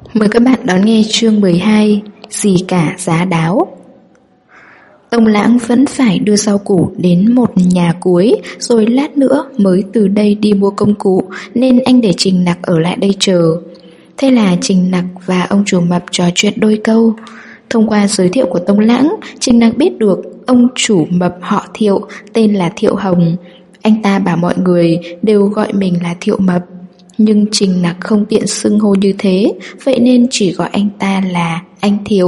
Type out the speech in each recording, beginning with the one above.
Mời các bạn đón nghe chương 12, Gì cả giá đáo. Tông Lãng vẫn phải đưa rau củ đến một nhà cuối, rồi lát nữa mới từ đây đi mua công cụ, nên anh để Trình Nặc ở lại đây chờ. Thế là Trình Nặc và ông chủ mập trò chuyện đôi câu. Thông qua giới thiệu của Tông Lãng, Trình Nặc biết được ông chủ mập họ Thiệu, tên là Thiệu Hồng. Anh ta bảo mọi người đều gọi mình là Thiệu Mập, nhưng Trình Nặc không tiện xưng hô như thế, vậy nên chỉ gọi anh ta là anh Thiệu.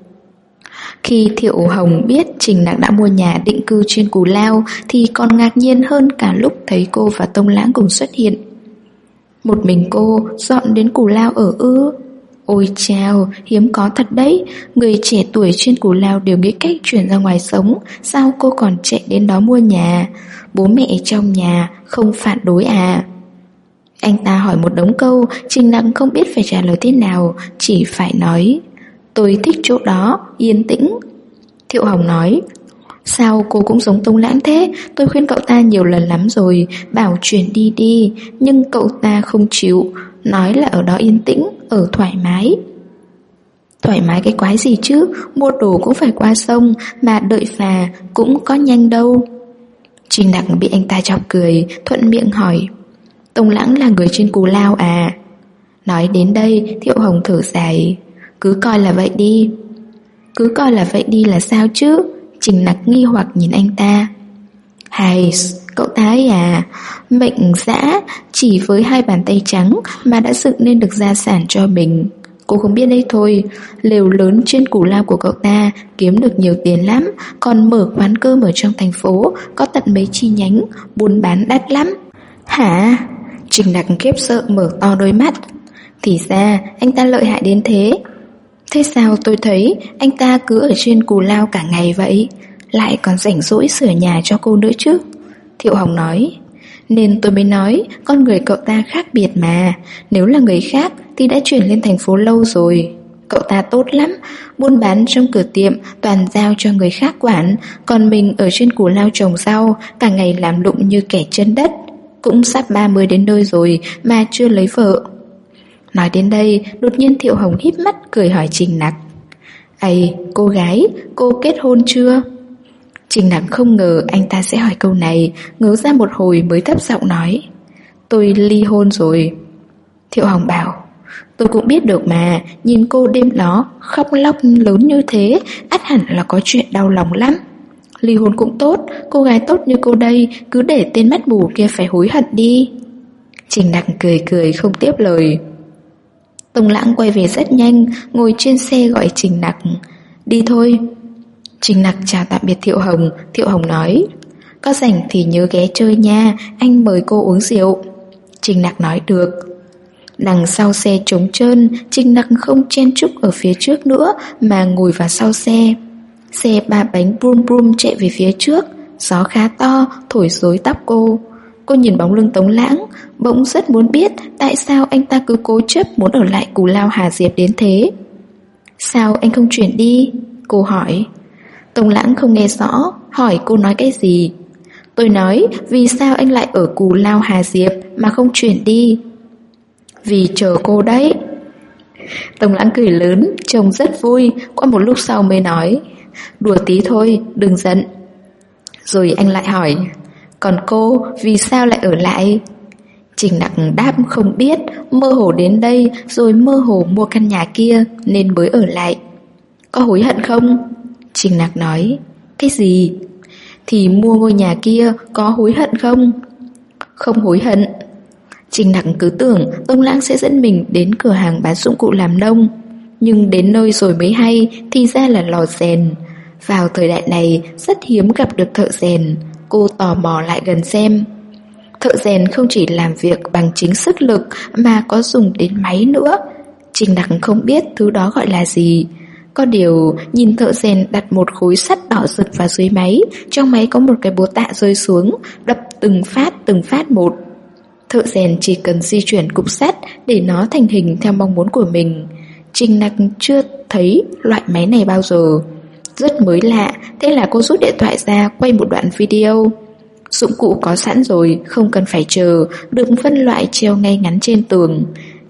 Khi Thiệu Hồng biết Trình Nặc đã mua nhà định cư trên Cù Lao thì còn ngạc nhiên hơn cả lúc thấy cô và Tông Lãng cùng xuất hiện. Một mình cô dọn đến Cù Lao ở ư? Ôi chao, hiếm có thật đấy. Người trẻ tuổi trên Cù Lao đều nghĩ cách chuyển ra ngoài sống, sao cô còn chạy đến đó mua nhà? Bố mẹ trong nhà không phản đối à? Anh ta hỏi một đống câu, Trình Nặc không biết phải trả lời thế nào, chỉ phải nói: tôi thích chỗ đó, yên tĩnh. Thiệu Hồng nói: sao cô cũng giống Tông Lãng thế? Tôi khuyên cậu ta nhiều lần lắm rồi, bảo chuyển đi đi, nhưng cậu ta không chịu, nói là ở đó yên tĩnh, ở thoải mái. Thoải mái cái quái gì chứ, mua đồ cũng phải qua sông, mà đợi phà cũng có nhanh đâu. Trình Nặc bị anh ta chọc cười, thuận miệng hỏi: Tông Lãng là người trên Cù Lao à? Nói đến đây, Thiệu Hồng thở dài: cứ coi là vậy đi. Cứ coi là vậy đi là sao chứ? Trình Nặc nghi hoặc nhìn anh ta. Hay, cậu ta ấy à, mệnh dã, chỉ với 2 bàn tay trắng mà đã dựng nên được gia sản cho mình. Cô không biết đấy thôi, lều lớn trên Cù Lao của cậu ta kiếm được nhiều tiền lắm, còn mở quán cơm ở trong thành phố, có tận mấy chi nhánh, buôn bán đắt lắm. Hả? Trình Nặc khiếp sợ mở to đôi mắt. Thì ra anh ta lợi hại đến thế. Thế sao tôi thấy anh ta cứ ở trên Cù Lao cả ngày vậy, lại còn rảnh rỗi sửa nhà cho cô nữa chứ? Thiệu Hồng nói: nên tôi mới nói con người cậu ta khác biệt mà. Nếu là người khác thì đã chuyển lên thành phố lâu rồi. Cậu ta tốt lắm, buôn bán trong cửa tiệm toàn giao cho người khác quản, còn mình ở trên Cù Lao trồng rau, cả ngày làm lụng như kẻ chân đất. Cũng sắp 30 đến nơi rồi mà chưa lấy vợ. Nói đến đây, đột nhiên Thiệu Hồng híp mắt cười hỏi Trình Nặc: ây, cô gái, cô kết hôn chưa? Trình Nặc không ngờ anh ta sẽ hỏi câu này, ngớ ra một hồi mới thấp giọng nói: tôi ly hôn rồi. Thiệu Hồng bảo: tôi cũng biết được mà, nhìn cô đêm đó khóc lóc lớn như thế, ắt hẳn là có chuyện đau lòng lắm. Ly hôn cũng tốt, cô gái tốt như cô đây cứ để tên mắt mù kia phải hối hận đi. Trình Nặc cười cười không tiếp lời. Tông Lãng quay về rất nhanh, ngồi trên xe gọi Trình Nặc: đi thôi. Trình Nặc chào tạm biệt Thiệu Hồng. Thiệu Hồng nói: có rảnh thì nhớ ghé chơi nha, anh mời cô uống rượu. Trình Nặc nói được. Đằng sau xe trống trơn, Trình Nặc không chen chúc ở phía trước nữa mà ngồi vào sau xe. Xe 3 bánh brum brum chạy về phía trước, gió khá to thổi rối tóc cô. Cô nhìn bóng lưng Tống Lãng, bỗng rất muốn biết tại sao anh ta cứ cố chấp muốn ở lại Cù Lao Hà Diệp đến thế. Sao anh không chuyển đi? Cô hỏi. Tống Lãng không nghe rõ, hỏi cô nói cái gì. Tôi nói vì sao anh lại ở Cù Lao Hà Diệp mà không chuyển đi? Vì chờ cô đấy. Tống Lãng cười lớn, trông rất vui. Qua một lúc sau mới nói: đùa tí thôi, đừng giận. Rồi anh lại hỏi: còn cô vì sao lại ở lại? Trình Nặc đáp không biết, mơ hồ đến đây rồi mơ hồ mua căn nhà kia nên mới ở lại. Có hối hận không? Trình Nặc nói: cái gì? Thì mua ngôi nhà kia có hối hận không? Không hối hận. Trình Nặc cứ tưởng Tông Lãng sẽ dẫn mình đến cửa hàng bán dụng cụ làm nông, nhưng đến nơi rồi mới hay thì ra là lò rèn. Vào thời đại này rất hiếm gặp được thợ rèn. Cô tò mò lại gần xem. Thợ rèn không chỉ làm việc bằng chính sức lực mà có dùng đến máy nữa. Trình Nặc không biết thứ đó gọi là gì. Có điều nhìn thợ rèn đặt một khối sắt đỏ rực vào dưới máy, trong máy có một cái búa tạ rơi xuống, đập từng phát một. Thợ rèn chỉ cần di chuyển cục sắt để nó thành hình theo mong muốn của mình. Trình Nặc chưa thấy loại máy này bao giờ, rất mới lạ. Thế là cô rút điện thoại ra quay một đoạn video. Dụng cụ có sẵn rồi, không cần phải chờ, được phân loại treo ngay ngắn trên tường.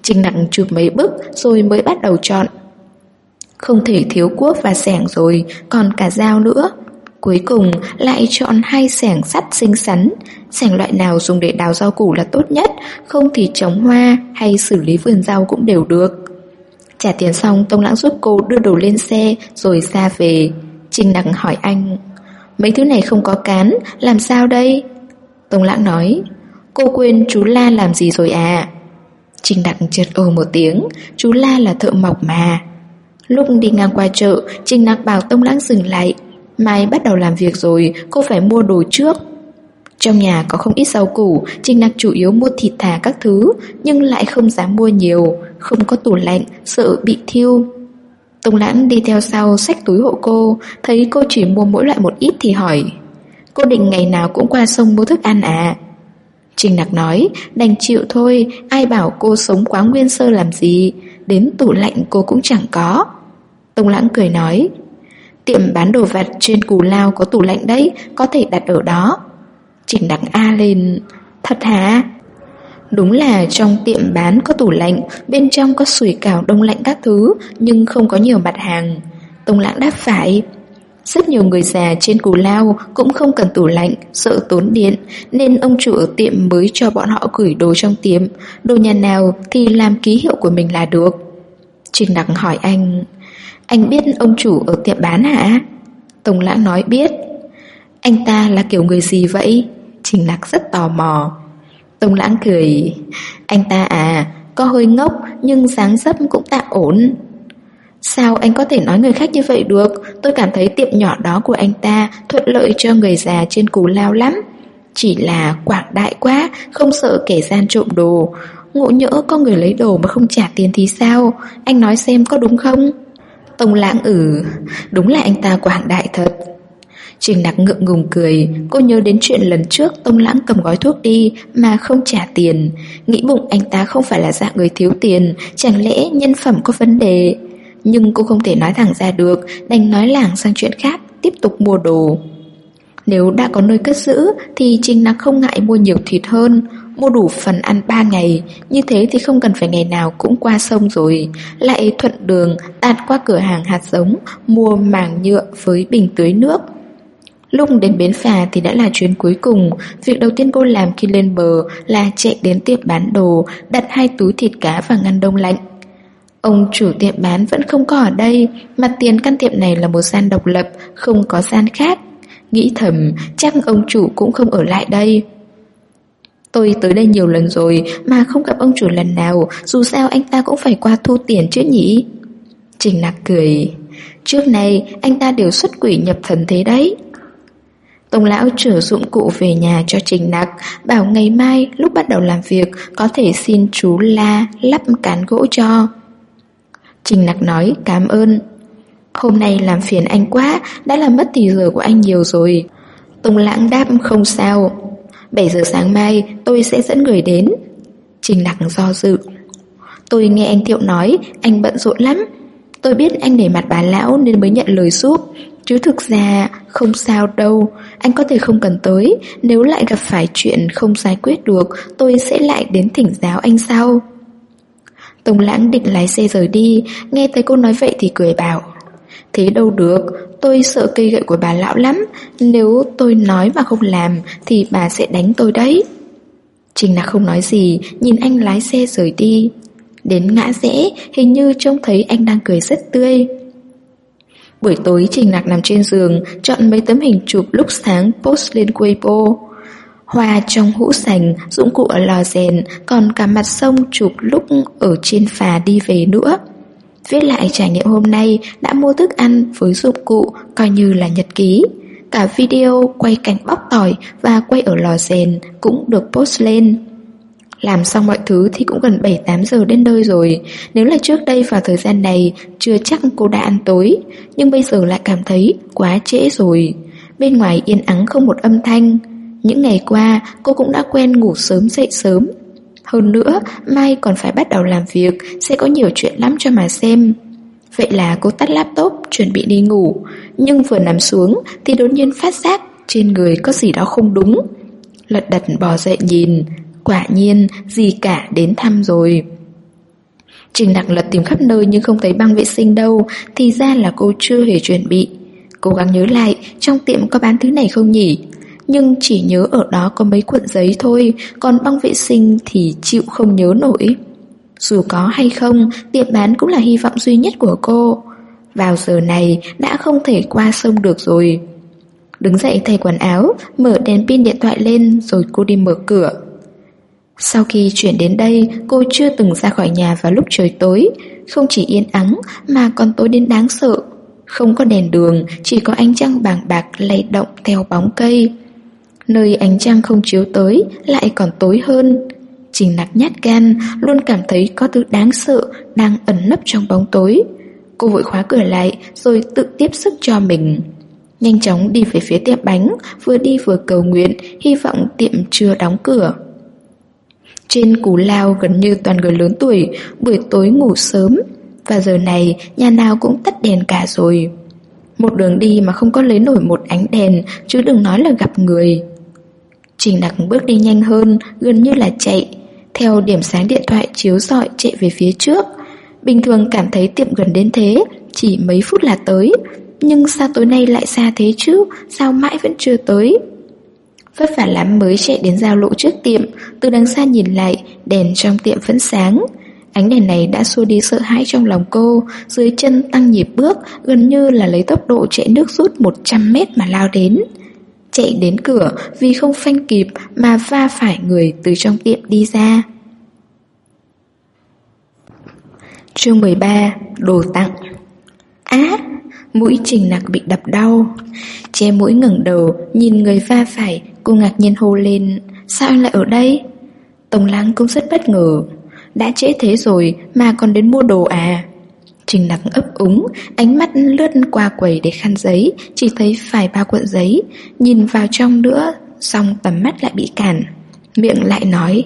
Trình Nặc chụp mấy bức rồi mới bắt đầu chọn. Không thể thiếu cuốc và xẻng rồi, còn cả dao nữa. Cuối cùng lại chọn 2 xẻng sắt xinh xắn. Xẻng loại nào dùng để đào rau củ là tốt nhất, không thì trồng hoa hay xử lý vườn rau cũng đều được. Trả tiền xong, Tông Lãng giúp cô đưa đồ lên xe rồi ra về. Trình Nặc hỏi anh: mấy thứ này không có cán, làm sao đây? Tông Lãng nói: cô quên chú La làm gì rồi à? Trình Nặc chợt một tiếng, chú La là thợ mộc mà. Lúc đi ngang qua chợ, Trình Nặc bảo Tông Lãng dừng lại. Mai bắt đầu làm việc rồi, cô phải mua đồ trước. Trong nhà có không ít rau củ, Trình Nặc chủ yếu mua thịt thà các thứ, nhưng lại không dám mua nhiều, không có tủ lạnh, sợ bị thiêu. Tông Lãng đi theo sau xách túi hộ cô, thấy cô chỉ mua mỗi loại một ít thì hỏi: cô định ngày nào cũng qua sông mua thức ăn à? Trình Nặc nói: đành chịu thôi, ai bảo cô sống quá nguyên sơ làm gì, đến tủ lạnh cô cũng chẳng có. Tông Lãng cười nói: tiệm bán đồ vặt trên Cù Lao có tủ lạnh đấy, có thể đặt ở đó. Trình Nặc a lên: thật hả? Đúng là trong tiệm bán có tủ lạnh, bên trong có sủi cảo đông lạnh các thứ, nhưng không có nhiều mặt hàng. Tông Lãng đáp phải. Rất nhiều người già trên Cù Lao cũng không cần tủ lạnh, sợ tốn điện, nên ông chủ ở tiệm mới cho bọn họ gửi đồ trong tiệm. Đồ nhà nào thì làm ký hiệu của mình là được. Trình Nặc hỏi anh biết ông chủ ở tiệm bán hả? Tông Lãng nói biết. Anh ta là kiểu người gì vậy? Trình Nặc rất tò mò. Tông Lãng cười: anh ta à, có hơi ngốc nhưng dáng dấp cũng tạm ổn. Sao anh có thể nói người khác như vậy được? Tôi cảm thấy tiệm nhỏ đó của anh ta thuận lợi cho người già trên Cù Lao lắm. Chỉ là quảng đại quá, không sợ kẻ gian trộm đồ. Ngộ nhỡ có người lấy đồ mà không trả tiền thì sao? Anh nói xem có đúng không? Tông Lãng đúng là anh ta quảng đại thật. Trình Nặc ngượng ngùng cười. Cô nhớ đến chuyện lần trước Tông Lãng cầm gói thuốc đi mà không trả tiền, nghĩ bụng anh ta không phải là dạng người thiếu tiền, chẳng lẽ nhân phẩm có vấn đề. Nhưng cô không thể nói thẳng ra được, đành nói lảng sang chuyện khác, tiếp tục mua đồ. Nếu đã có nơi cất giữ thì Trình Nặc không ngại mua nhiều thịt hơn, mua đủ phần ăn 3 ngày. Như thế thì không cần phải ngày nào cũng qua sông rồi, lại thuận đường tạt qua cửa hàng hạt giống, mua màng nhựa với bình tưới nước. Lúc đến bến phà thì đã là chuyến cuối cùng. Việc đầu tiên cô làm khi lên bờ là chạy đến tiệm bán đồ, đặt 2 túi thịt cá và ngăn đông lạnh. Ông chủ tiệm bán vẫn không có ở đây, mặt tiền căn tiệm này là một gian độc lập, không có gian khác. Nghĩ thầm chắc ông chủ cũng không ở lại đây. Tôi tới đây nhiều lần rồi mà không gặp ông chủ lần nào, dù sao anh ta cũng phải qua thu tiền chứ nhỉ? Trình Nặc cười: trước này anh ta đều xuất quỷ nhập thần thế đấy. Tông lão chở dụng cụ về nhà cho Trình Nặc, bảo ngày mai lúc bắt đầu làm việc có thể xin chú La lắp cán gỗ cho. Trình Nặc nói cảm ơn. Hôm nay làm phiền anh quá, đã làm mất thì giờ của anh nhiều rồi. Tông Lãng đáp không sao. 7 giờ sáng mai tôi sẽ dẫn người đến. Trình Nặc do dự. Tôi nghe anh Thiệu nói anh bận rộn lắm. Tôi biết anh để mặt bà lão nên mới nhận lời giúp, chứ thực ra không sao đâu. Anh có thể không cần tới, nếu lại gặp phải chuyện không giải quyết được tôi sẽ lại đến thỉnh giáo anh sau. Tông Lãng định lái xe rời đi, nghe thấy cô nói vậy thì cười bảo: thế đâu được, tôi sợ cây gậy của bà lão lắm, nếu tôi nói mà không làm thì bà sẽ đánh tôi đấy. Trình Nặc không nói gì, nhìn anh lái xe rời đi. Đến ngã rẽ, hình như trông thấy anh đang cười rất tươi. Buổi tối Trình Nặc nằm trên giường, chọn mấy tấm hình chụp lúc sáng post lên Weibo. Hoa trong hũ sành, dụng cụ ở lò rèn, còn cả mặt sông chụp lúc ở trên phà đi về nữa. Viết lại trải nghiệm hôm nay, đã mua thức ăn với dụng cụ, coi như là nhật ký. Cả video quay cảnh bóc tỏi và quay ở lò rèn cũng được post lên. Làm xong mọi thứ thì cũng gần 7-8 giờ đến nơi rồi. Nếu là trước đây vào thời gian này chưa chắc cô đã ăn tối, nhưng bây giờ lại cảm thấy quá trễ rồi. Bên ngoài yên ắng không một âm thanh. Những ngày qua cô cũng đã quen ngủ sớm dậy sớm. Hơn nữa mai còn phải bắt đầu làm việc, sẽ có nhiều chuyện lắm cho mà xem. Vậy là cô tắt laptop chuẩn bị đi ngủ, nhưng vừa nằm xuống thì đột nhiên phát giác trên người có gì đó không đúng. Lật đật bò dậy nhìn, quả nhiên dì cả đến thăm rồi. Trình Nặc lật tìm khắp nơi nhưng không thấy băng vệ sinh đâu, thì ra là cô chưa hề chuẩn bị. Cố gắng nhớ lại trong tiệm có bán thứ này không nhỉ, nhưng chỉ nhớ ở đó có mấy cuộn giấy thôi, còn băng vệ sinh thì chịu không nhớ nổi. Dù có hay không, tiệm bán cũng là hy vọng duy nhất của cô. Vào giờ này đã không thể qua sông được rồi. Đứng dậy thay quần áo, mở đèn pin điện thoại lên rồi cô đi mở cửa. Sau khi chuyển đến đây, cô chưa từng ra khỏi nhà vào lúc trời tối. Không chỉ yên ắng mà còn tối đến đáng sợ. Không có đèn đường, chỉ có ánh trăng bàng bạc lay động theo bóng cây. Nơi ánh trăng không chiếu tới lại còn tối hơn. Trình Nặc nhát gan, luôn cảm thấy có thứ đáng sợ đang ẩn nấp trong bóng tối. Cô vội khóa cửa lại rồi tự tiếp sức cho mình. Nhanh chóng đi về phía tiệm bánh, vừa đi vừa cầu nguyện, hy vọng tiệm chưa đóng cửa. Trên Cù Lao gần như toàn người lớn tuổi, buổi tối ngủ sớm, và giờ này nhà nào cũng tắt đèn cả rồi. Một đường đi mà không có lấy nổi một ánh đèn, chứ đừng nói là gặp người. Trình Nặc bước đi nhanh hơn, gần như là chạy, theo điểm sáng điện thoại chiếu rọi chạy về phía trước. Bình thường cảm thấy tiệm gần đến thế, chỉ mấy phút là tới, nhưng sao tối nay lại xa thế chứ, sao mãi vẫn chưa tới. Vất vả lắm mới chạy đến giao lộ trước tiệm, từ đằng xa nhìn lại, đèn trong tiệm vẫn sáng. Ánh đèn này đã xua đi sợ hãi trong lòng cô, dưới chân tăng nhịp bước, gần như là lấy tốc độ chạy nước rút 100 mét mà lao đến. Chạy đến cửa vì không phanh kịp mà va phải người từ trong tiệm đi ra. Chương 13. Đồ tặng. Mũi Trình Nặc bị đập đau. Che mũi ngẩng đầu, nhìn người va phải, cô ngạc nhiên hô lên: sao anh lại ở đây? Tống Lãng cũng rất bất ngờ. Đã trễ thế rồi mà còn đến mua đồ à? Trình Nặc ấp úng, ánh mắt lướt qua quầy để khăn giấy, chỉ thấy phải 3 cuộn giấy. Nhìn vào trong nữa, xong tầm mắt lại bị cản. Miệng lại nói: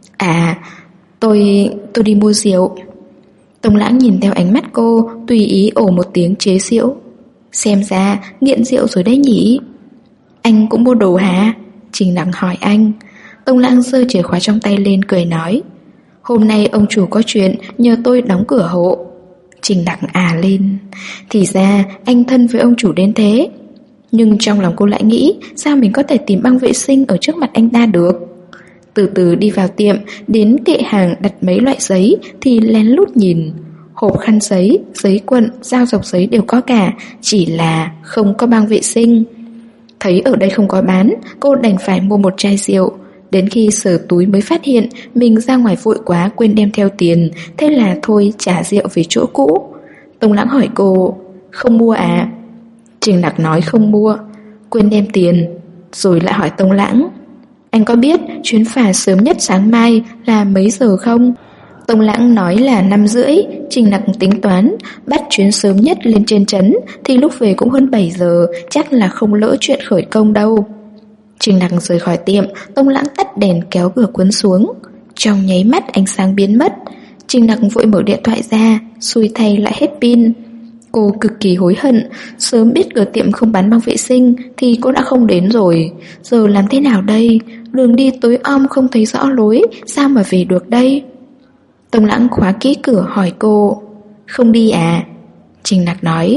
tôi đi mua rượu. Tống Lãng nhìn theo ánh mắt cô, tùy ý ồ một tiếng chế giễu: xem ra nghiện rượu rồi đấy nhỉ. Anh cũng mua đồ hả? Trình Nặc hỏi anh. Tống Lãng giơ chìa khóa trong tay lên cười nói: hôm nay ông chủ có chuyện nhờ tôi đóng cửa hộ. Trình Nặc lên. Thì ra anh thân với ông chủ đến thế. Nhưng trong lòng cô lại nghĩ, sao mình có thể tìm băng vệ sinh ở trước mặt anh ta được. Từ từ đi vào tiệm, đến kệ hàng đặt mấy loại giấy thì lén lút nhìn. Hộp khăn giấy, giấy cuộn, dao dọc giấy đều có cả, chỉ là không có băng vệ sinh. Thấy ở đây không có bán, cô đành phải mua một chai rượu. Đến khi sờ túi mới phát hiện mình ra ngoài vội quá quên đem theo tiền, thế là thôi trả rượu về chỗ cũ. Tống Lãng hỏi cô: không mua à? Trình Nặc nói không mua, quên đem tiền. Rồi lại hỏi Tống Lãng: anh có biết chuyến phà sớm nhất sáng mai là mấy giờ không? Tống Lãng nói là 5:30. Trình Nặc tính toán, bắt chuyến sớm nhất lên trên trấn thì lúc về cũng hơn 7 giờ, chắc là không lỡ chuyện khởi công đâu. Trình Nặc rời khỏi tiệm, Tống Lãng tắt đèn kéo cửa cuốn xuống. Trong nháy mắt ánh sáng biến mất. Trình Nặc vội mở điện thoại ra, xui thay lại hết pin. Cô cực kỳ hối hận, sớm biết cửa tiệm không bán băng vệ sinh thì cô đã không đến rồi. Giờ làm thế nào đây? Đường đi tối om không thấy rõ lối, sao mà về được đây? Tống Lãng khóa kỹ cửa hỏi cô: không đi à? Trình Nặc nói: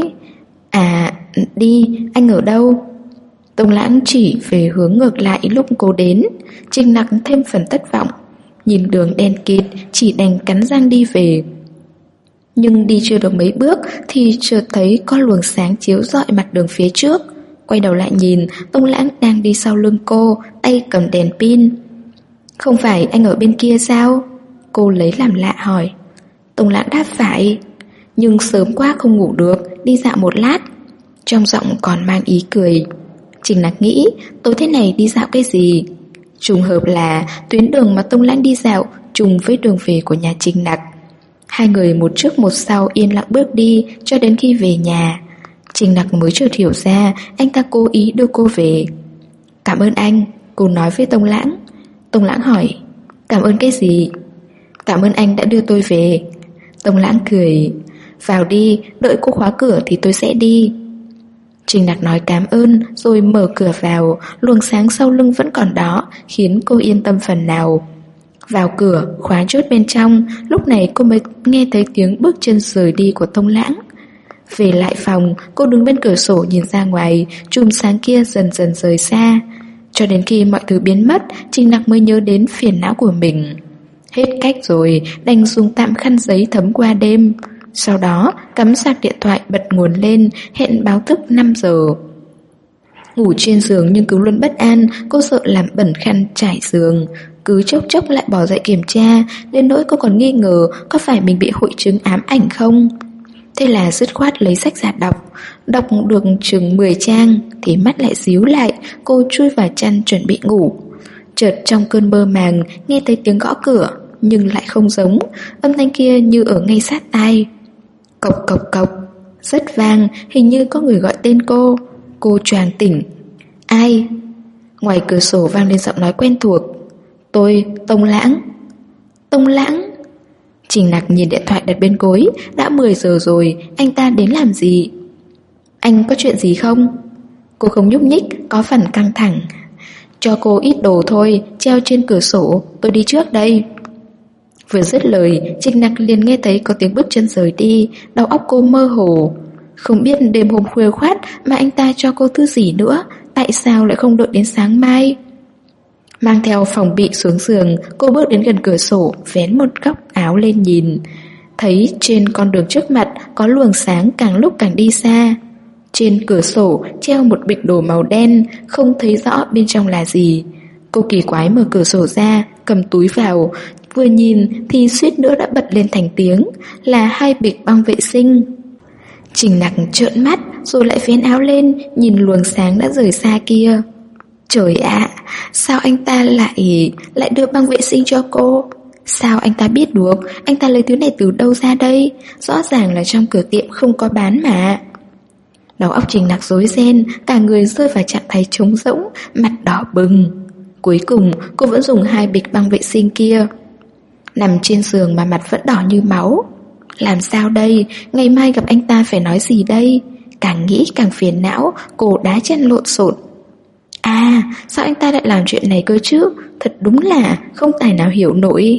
đi, anh ở đâu? Tống Lãng chỉ về hướng ngược lại lúc cô đến. Trình Nặc thêm phần thất vọng, nhìn đường đen kịt, chỉ đành cắn răng đi về. Nhưng đi chưa được mấy bước thì chợt thấy có luồng sáng chiếu rọi mặt đường phía trước. Quay đầu lại nhìn, Tống Lãng đang đi sau lưng cô, tay cầm đèn pin. Không phải anh ở bên kia sao? Cô lấy làm lạ hỏi. Tống Lãng đáp phải. Nhưng sớm quá không ngủ được, đi dạo một lát. Trong giọng còn mang ý cười. Trình Nặc nghĩ, tối thế này đi dạo cái gì? Trùng hợp là tuyến đường mà Tống Lãng đi dạo trùng với đường về của nhà Trình Nặc. Hai người một trước một sau yên lặng bước đi cho đến khi về nhà. Trình Nặc mới chợt hiểu ra anh ta cố ý đưa cô về. Cảm ơn anh, cô nói với Tống Lãng. Tống Lãng hỏi: cảm ơn cái gì? Cảm ơn anh đã đưa tôi về. Tống Lãng cười: vào đi, đợi cô khóa cửa thì tôi sẽ đi. Trình Nặc nói cảm ơn rồi mở cửa vào. Luồng sáng sau lưng vẫn còn đó, khiến cô yên tâm phần nào. Vào cửa, khóa chốt bên trong, lúc này cô mới nghe thấy tiếng bước chân rời đi của Tông Lãng. Về lại phòng, cô đứng bên cửa sổ nhìn ra ngoài, chùm sáng kia dần dần rời xa. Cho đến khi mọi thứ biến mất, Trình Nặc mới nhớ đến phiền não của mình. Hết cách rồi, đành dùng tạm khăn giấy thấm qua đêm. Sau đó, cắm sạc điện thoại bật nguồn lên, hẹn báo thức 5 giờ. Ngủ trên giường nhưng cứ luôn bất an, cô sợ làm bẩn khăn trải giường. Cứ chốc chốc lại bỏ dậy kiểm tra, đến nỗi cô còn nghi ngờ có phải mình bị hội chứng ám ảnh không. Thế là dứt khoát lấy sách ra đọc được chừng 10 trang thì mắt lại díu lại, cô chui vào chăn chuẩn bị ngủ. Chợt trong cơn mơ màng nghe thấy tiếng gõ cửa, nhưng lại không giống, âm thanh kia như ở ngay sát tai. Cộc cộc cộc, rất vang, hình như có người gọi tên cô. Cô choàng tỉnh. Ai? Ngoài cửa sổ vang lên giọng nói quen thuộc. Tôi, Tông Lãng. Tông Lãng? Trình Nặc nhìn điện thoại đặt bên gối. Đã 10 giờ rồi, anh ta đến làm gì? Anh có chuyện gì không? Cô không nhúc nhích, có phần căng thẳng. Cho cô ít đồ thôi, treo trên cửa sổ, tôi đi trước đây. Vừa dứt lời, Trình Nặc liền nghe thấy có tiếng bước chân rời đi. Đầu óc cô mơ hồ. Không biết đêm hôm khuya khoát mà anh ta cho cô thứ gì nữa, tại sao lại không đợi đến sáng mai? Mang theo phòng bị xuống giường, cô bước đến gần cửa sổ, vén một góc áo lên nhìn. Thấy trên con đường trước mặt có luồng sáng càng lúc càng đi xa. Trên cửa sổ treo một bịch đồ màu đen, không thấy rõ bên trong là gì. Cô kỳ quái mở cửa sổ ra, cầm túi vào. Vừa nhìn thì suýt nữa đã bật lên thành tiếng. Là 2 bịch băng vệ sinh. Trình Nặc trợn mắt rồi lại vén áo lên, nhìn luồng sáng đã rời xa kia. Trời ạ, sao anh ta lại đưa băng vệ sinh cho cô? Sao anh ta biết được? Anh ta lấy thứ này từ đâu ra đây? Rõ ràng là trong cửa tiệm không có bán mà. Đầu óc Trình Nặc rối ren, cả người rơi vào trạng thái trống rỗng, mặt đỏ bừng. Cuối cùng cô vẫn dùng 2 bịch băng vệ sinh kia. Nằm trên giường mà mặt vẫn đỏ như máu. Làm sao đây? Ngày mai gặp anh ta phải nói gì đây? Càng nghĩ càng phiền não, cô đá chân lộn xộn. À, sao anh ta lại làm chuyện này cơ chứ? Thật đúng là không tài nào hiểu nổi.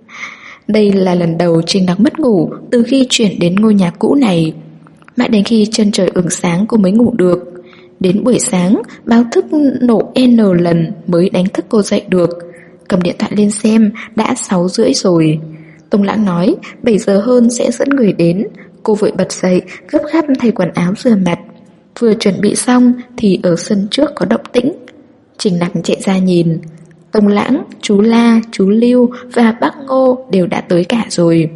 Đây là lần đầu Trình Nặc mất ngủ từ khi chuyển đến ngôi nhà cũ này. Mãi đến khi chân trời ửng sáng cô mới ngủ được. Đến buổi sáng, báo thức nổ N lần mới đánh thức cô dậy được. Cầm điện thoại lên xem, đã 6 rưỡi rồi. Tông Lãng nói 7 giờ hơn sẽ dẫn người đến. Cô vội bật dậy, gấp gáp thay quần áo rửa mặt. Vừa chuẩn bị xong thì ở sân trước có động tĩnh. Trình Nặc chạy ra nhìn. Tông Lãng, chú La, chú Lưu và bác Ngô đều đã tới cả rồi.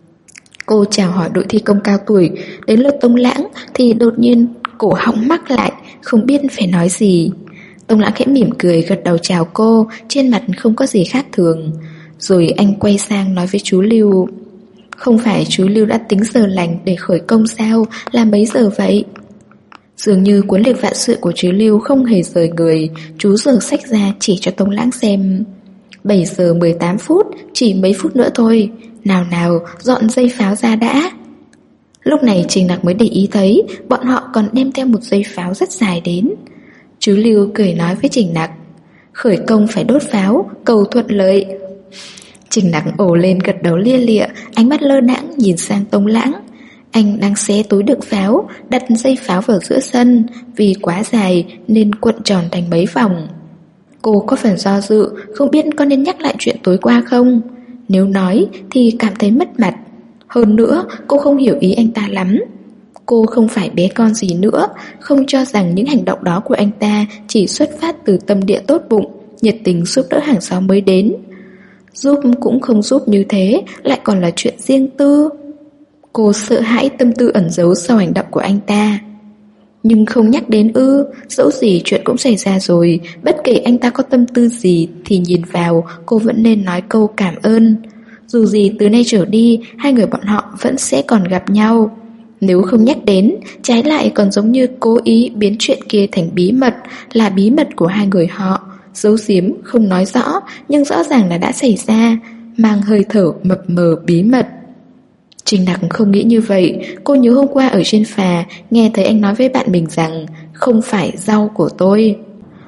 Cô chào hỏi đội thi công cao tuổi. Đến lượt Tông Lãng thì đột nhiên cổ họng mắc lại, không biết phải nói gì. Tông Lãng khẽ mỉm cười gật đầu chào cô, trên mặt không có gì khác thường. Rồi anh quay sang nói với chú Lưu. Không phải chú Lưu đã tính giờ lành để khởi công sao? Là mấy giờ vậy? Dường như cuốn lịch vạn sự của chú Lưu không hề rời người. Chú giở sách ra chỉ cho Tông Lãng xem. 7 giờ 18 phút, chỉ mấy phút nữa thôi. Nào nào, dọn dây pháo ra đã. Lúc này Trình Nặc mới để ý thấy bọn họ còn đem theo một dây pháo rất dài đến. Chú Lưu cười nói với Trình Nặc. Khởi công phải đốt pháo, cầu thuận lợi. Trình Nặc ồ lên gật đầu lia lịa, ánh mắt lơ đãng nhìn sang Tông Lãng. Anh đang xé túi đựng pháo, đặt dây pháo vào giữa sân. Vì quá dài nên cuộn tròn thành mấy vòng. Cô có phần do dự, không biết có nên nhắc lại chuyện tối qua không. Nếu nói thì cảm thấy mất mặt. Hơn nữa cô không hiểu ý anh ta lắm. Cô không phải bé con gì nữa, không cho rằng những hành động đó của anh ta chỉ xuất phát từ tâm địa tốt bụng, nhiệt tình giúp đỡ hàng xóm mới đến. Giúp cũng không giúp như thế, lại còn là chuyện riêng tư. Cô sợ hãi tâm tư ẩn giấu sau hành động của anh ta. Nhưng không nhắc đến ư? Dẫu gì chuyện cũng xảy ra rồi, bất kể anh ta có tâm tư gì thì nhìn vào cô vẫn nên nói câu cảm ơn. Dù gì từ nay trở đi, hai người bọn họ vẫn sẽ còn gặp nhau. Nếu không nhắc đến, trái lại còn giống như cố ý biến chuyện kia thành bí mật, là bí mật của hai người họ. Giấu giếm không nói rõ, nhưng rõ ràng là đã xảy ra, mang hơi thở mập mờ bí mật. Trình Nặc không nghĩ như vậy. Cô nhớ hôm qua ở trên phà nghe thấy anh nói với bạn mình rằng không phải rau của tôi.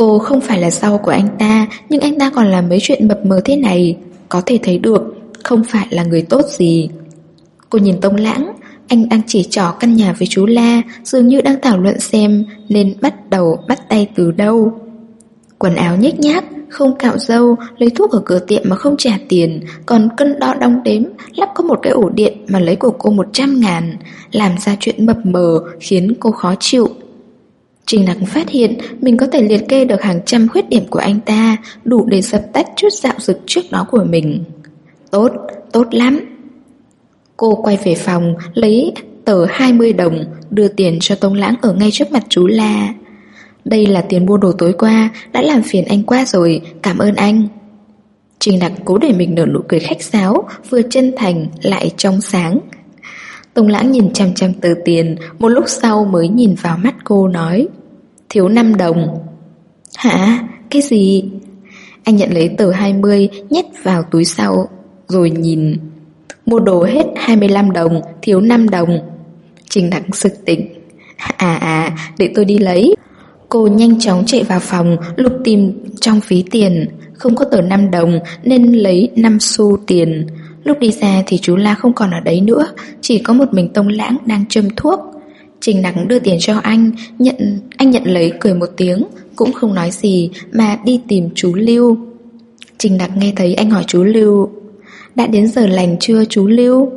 Cô không phải là rau của anh ta, nhưng anh ta còn làm mấy chuyện mập mờ thế này, có thể thấy được không phải là người tốt gì. Cô nhìn Tông Lãng, anh đang chỉ trỏ căn nhà với chú La, dường như đang thảo luận xem nên bắt đầu bắt tay từ đâu. Quần áo nhếch nhác, không cạo râu, lấy thuốc ở cửa tiệm mà không trả tiền, còn cân đo đong đếm, lắp có một cái ổ điện mà lấy của cô 100.000, làm ra chuyện mập mờ khiến cô khó chịu. Trình Nặc phát hiện mình có thể liệt kê được hàng trăm khuyết điểm của anh ta, đủ để dập tắt chút dạo dực trước đó của mình. Tốt, tốt lắm. Cô quay về phòng, lấy tờ 20 đồng, đưa tiền cho Tông Lãng ở ngay trước mặt chú La. Đây là tiền mua đồ tối qua, đã làm phiền anh quá rồi, cảm ơn anh. Trình Nặc cố để mình nở nụ cười khách sáo, vừa chân thành lại trong sáng. Tông Lãng nhìn chằm chằm tờ tiền, một lúc sau mới nhìn vào mắt cô nói: thiếu 5 đồng. Hả? Cái gì? Anh nhận lấy tờ 20, nhét vào túi sau, rồi nhìn. Mua đồ hết 25 đồng, thiếu 5 đồng. Trình Nặc sực tỉnh. Để tôi đi lấy. Cô nhanh chóng chạy vào phòng, lục tìm trong ví tiền. Không có tờ 5 đồng nên lấy 5 xu tiền. Lúc đi ra thì chú La không còn ở đấy nữa, chỉ có một mình Tông Lãng đang châm thuốc. Trình Nặc đưa tiền cho anh nhận lấy cười một tiếng, cũng không nói gì mà đi tìm chú Lưu. Trình Nặc nghe thấy anh hỏi chú Lưu: đã đến giờ lành chưa chú Lưu?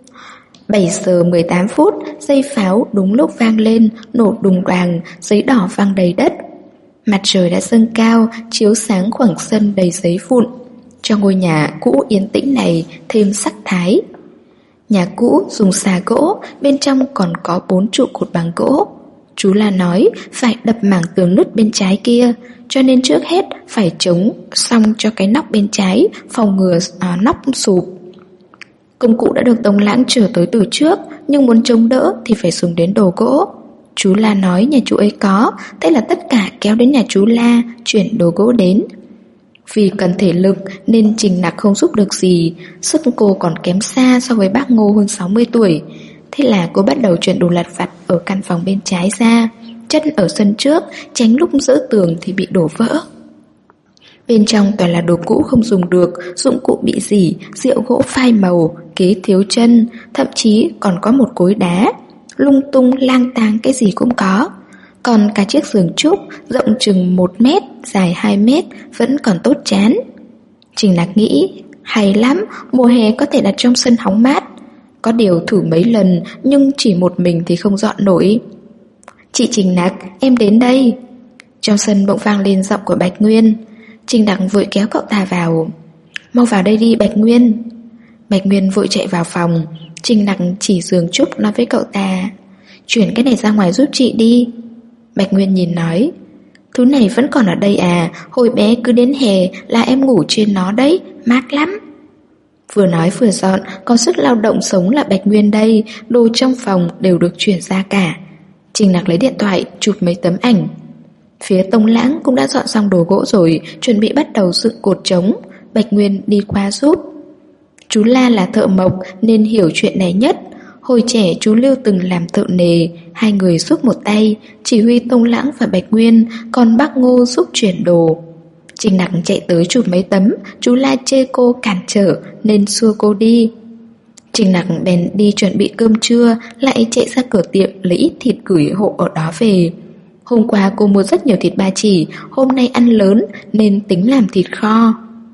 7 giờ 18 phút, dây pháo đúng lúc vang lên, nổ đùng đoàng, giấy đỏ văng đầy đất. Mặt trời đã dâng cao, chiếu sáng khoảng sân đầy giấy vụn, cho ngôi nhà cũ yên tĩnh này thêm sắc thái. Nhà cũ dùng xà gỗ, bên trong còn có 4 trụ cột bằng gỗ. Chú La nói phải đập mảng tường nứt bên trái kia, cho nên trước hết phải chống xong cho cái nóc bên trái, phòng ngừa nóc sụp. Công cụ đã được Tông Lãng chở tới từ trước, nhưng muốn chống đỡ thì phải dùng đến đồ gỗ. Chú La nói nhà chú ấy có, thế là tất cả kéo đến nhà chú La chuyển đồ gỗ đến. Vì cần thể lực nên Trình Nặc không giúp được gì, sức cô còn kém xa so với bác Ngô hơn 60 tuổi. Thế là cô bắt đầu chuyển đồ lặt vặt ở căn phòng bên trái ra, chất ở sân trước, tránh lúc dỡ tường thì bị đổ vỡ. Bên trong toàn là đồ cũ không dùng được, dụng cụ bị rỉ, rượu gỗ phai màu, ghế thiếu chân, thậm chí còn có một cối đá. Lung tung lang tang cái gì cũng có. Còn cả chiếc giường trúc rộng chừng 1 mét, dài 2 mét vẫn còn tốt chán. Trình Nặc nghĩ, hay lắm, mùa hè có thể đặt trong sân hóng mát. Có điều thử mấy lần nhưng chỉ một mình thì không dọn nổi. Chị Trình Nặc, em đến đây. Trong sân bỗng vang lên giọng của Bạch Nguyên. Trình Nặc vội kéo cậu ta vào. Mau vào đây đi Bạch Nguyên. Bạch Nguyên vội chạy vào phòng. Trình Nặc chỉ giường trúc nói với cậu ta: chuyển cái này ra ngoài giúp chị đi. Bạch Nguyên nhìn nói: thứ này vẫn còn ở đây à, hồi bé cứ đến hè là em ngủ trên nó đấy, mát lắm. Vừa nói vừa dọn, có sức lao động sống là Bạch Nguyên đây, đồ trong phòng đều được chuyển ra cả. Trình Nặc lấy điện thoại chụp mấy tấm ảnh. Phía Tông Lãng cũng đã dọn xong đồ gỗ rồi, chuẩn bị bắt đầu dựng cột trống. Bạch Nguyên đi qua giúp. Chú La là thợ mộc nên hiểu chuyện này nhất. Hồi trẻ chú Lưu từng làm thợ nề, hai người giúp một tay, chỉ huy Tông Lãng và Bạch Nguyên, còn bác Ngô giúp chuyển đồ. Trình Nặc chạy tới chụp mấy tấm, chú La chê cô cản trở nên xua cô đi. Trình Nặc bèn đi chuẩn bị cơm trưa, lại chạy ra cửa tiệm lấy ít thịt gửi hộ ở đó về. Hôm qua cô mua rất nhiều thịt ba chỉ, hôm nay ăn lớn nên tính làm thịt kho.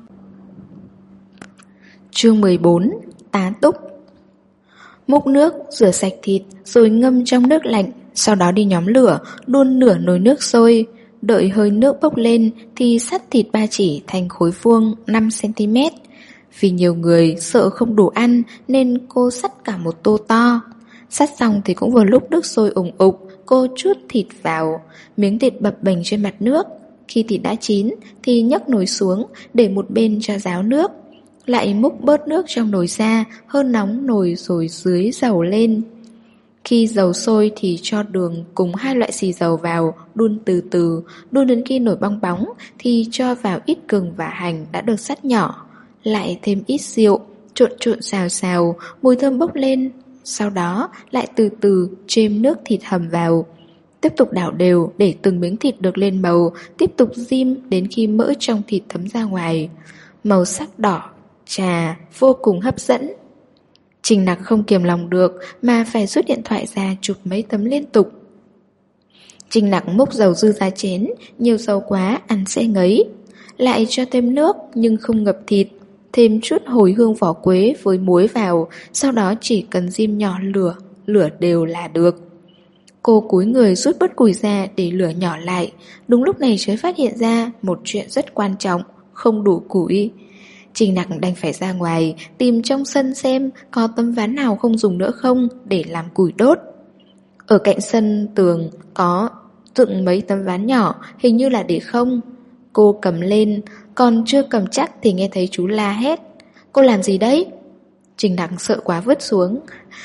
Chương 14. Tá túc. Múc nước, rửa sạch thịt rồi ngâm trong nước lạnh, sau đó đi nhóm lửa, đun nửa nồi nước sôi. Đợi hơi nước bốc lên thì sắt thịt ba chỉ thành khối vuông 5cm. Vì nhiều người sợ không đủ ăn nên cô sắt cả một tô to. Sắt xong thì cũng vừa lúc nước sôi ủng ục, cô trút thịt vào, miếng thịt bập bềnh trên mặt nước. Khi thịt đã chín thì nhấc nồi xuống, để một bên cho ráo nước. Lại múc bớt nước trong nồi ra, hơ nóng nồi rồi dưới dầu lên. Khi dầu sôi thì cho đường cùng 2 loại xì dầu vào, đun từ từ, đun đến khi nổi bong bóng thì cho vào ít gừng và hành đã được sắt nhỏ. Lại thêm ít rượu, trộn xào xào, mùi thơm bốc lên. Sau đó lại từ từ chêm nước thịt hầm vào. Tiếp tục đảo đều để từng miếng thịt được lên màu, tiếp tục rim đến khi mỡ trong thịt thấm ra ngoài. Màu sắc đỏ, trà, vô cùng hấp dẫn. Trình Nặc không kiềm lòng được mà phải rút điện thoại ra chụp mấy tấm liên tục. Trình Nặc múc dầu dư ra chén, nhiều dầu quá ăn sẽ ngấy. Lại cho thêm nước nhưng không ngập thịt, thêm chút hồi hương vỏ quế với muối vào, sau đó chỉ cần rim nhỏ lửa đều là được. Cô cúi người rút bớt củi ra để lửa nhỏ lại. Đúng lúc này mới phát hiện ra một chuyện rất quan trọng, không đủ củi. Trình Nặc đành phải ra ngoài tìm trong sân xem có tấm ván nào không dùng nữa không để làm củi đốt. Ở cạnh sân tường có dựng mấy tấm ván nhỏ, hình như là để không. Cô cầm lên, còn chưa cầm chắc thì nghe thấy chú la hét. Cô làm gì đấy? Trình Nặc sợ quá vứt xuống.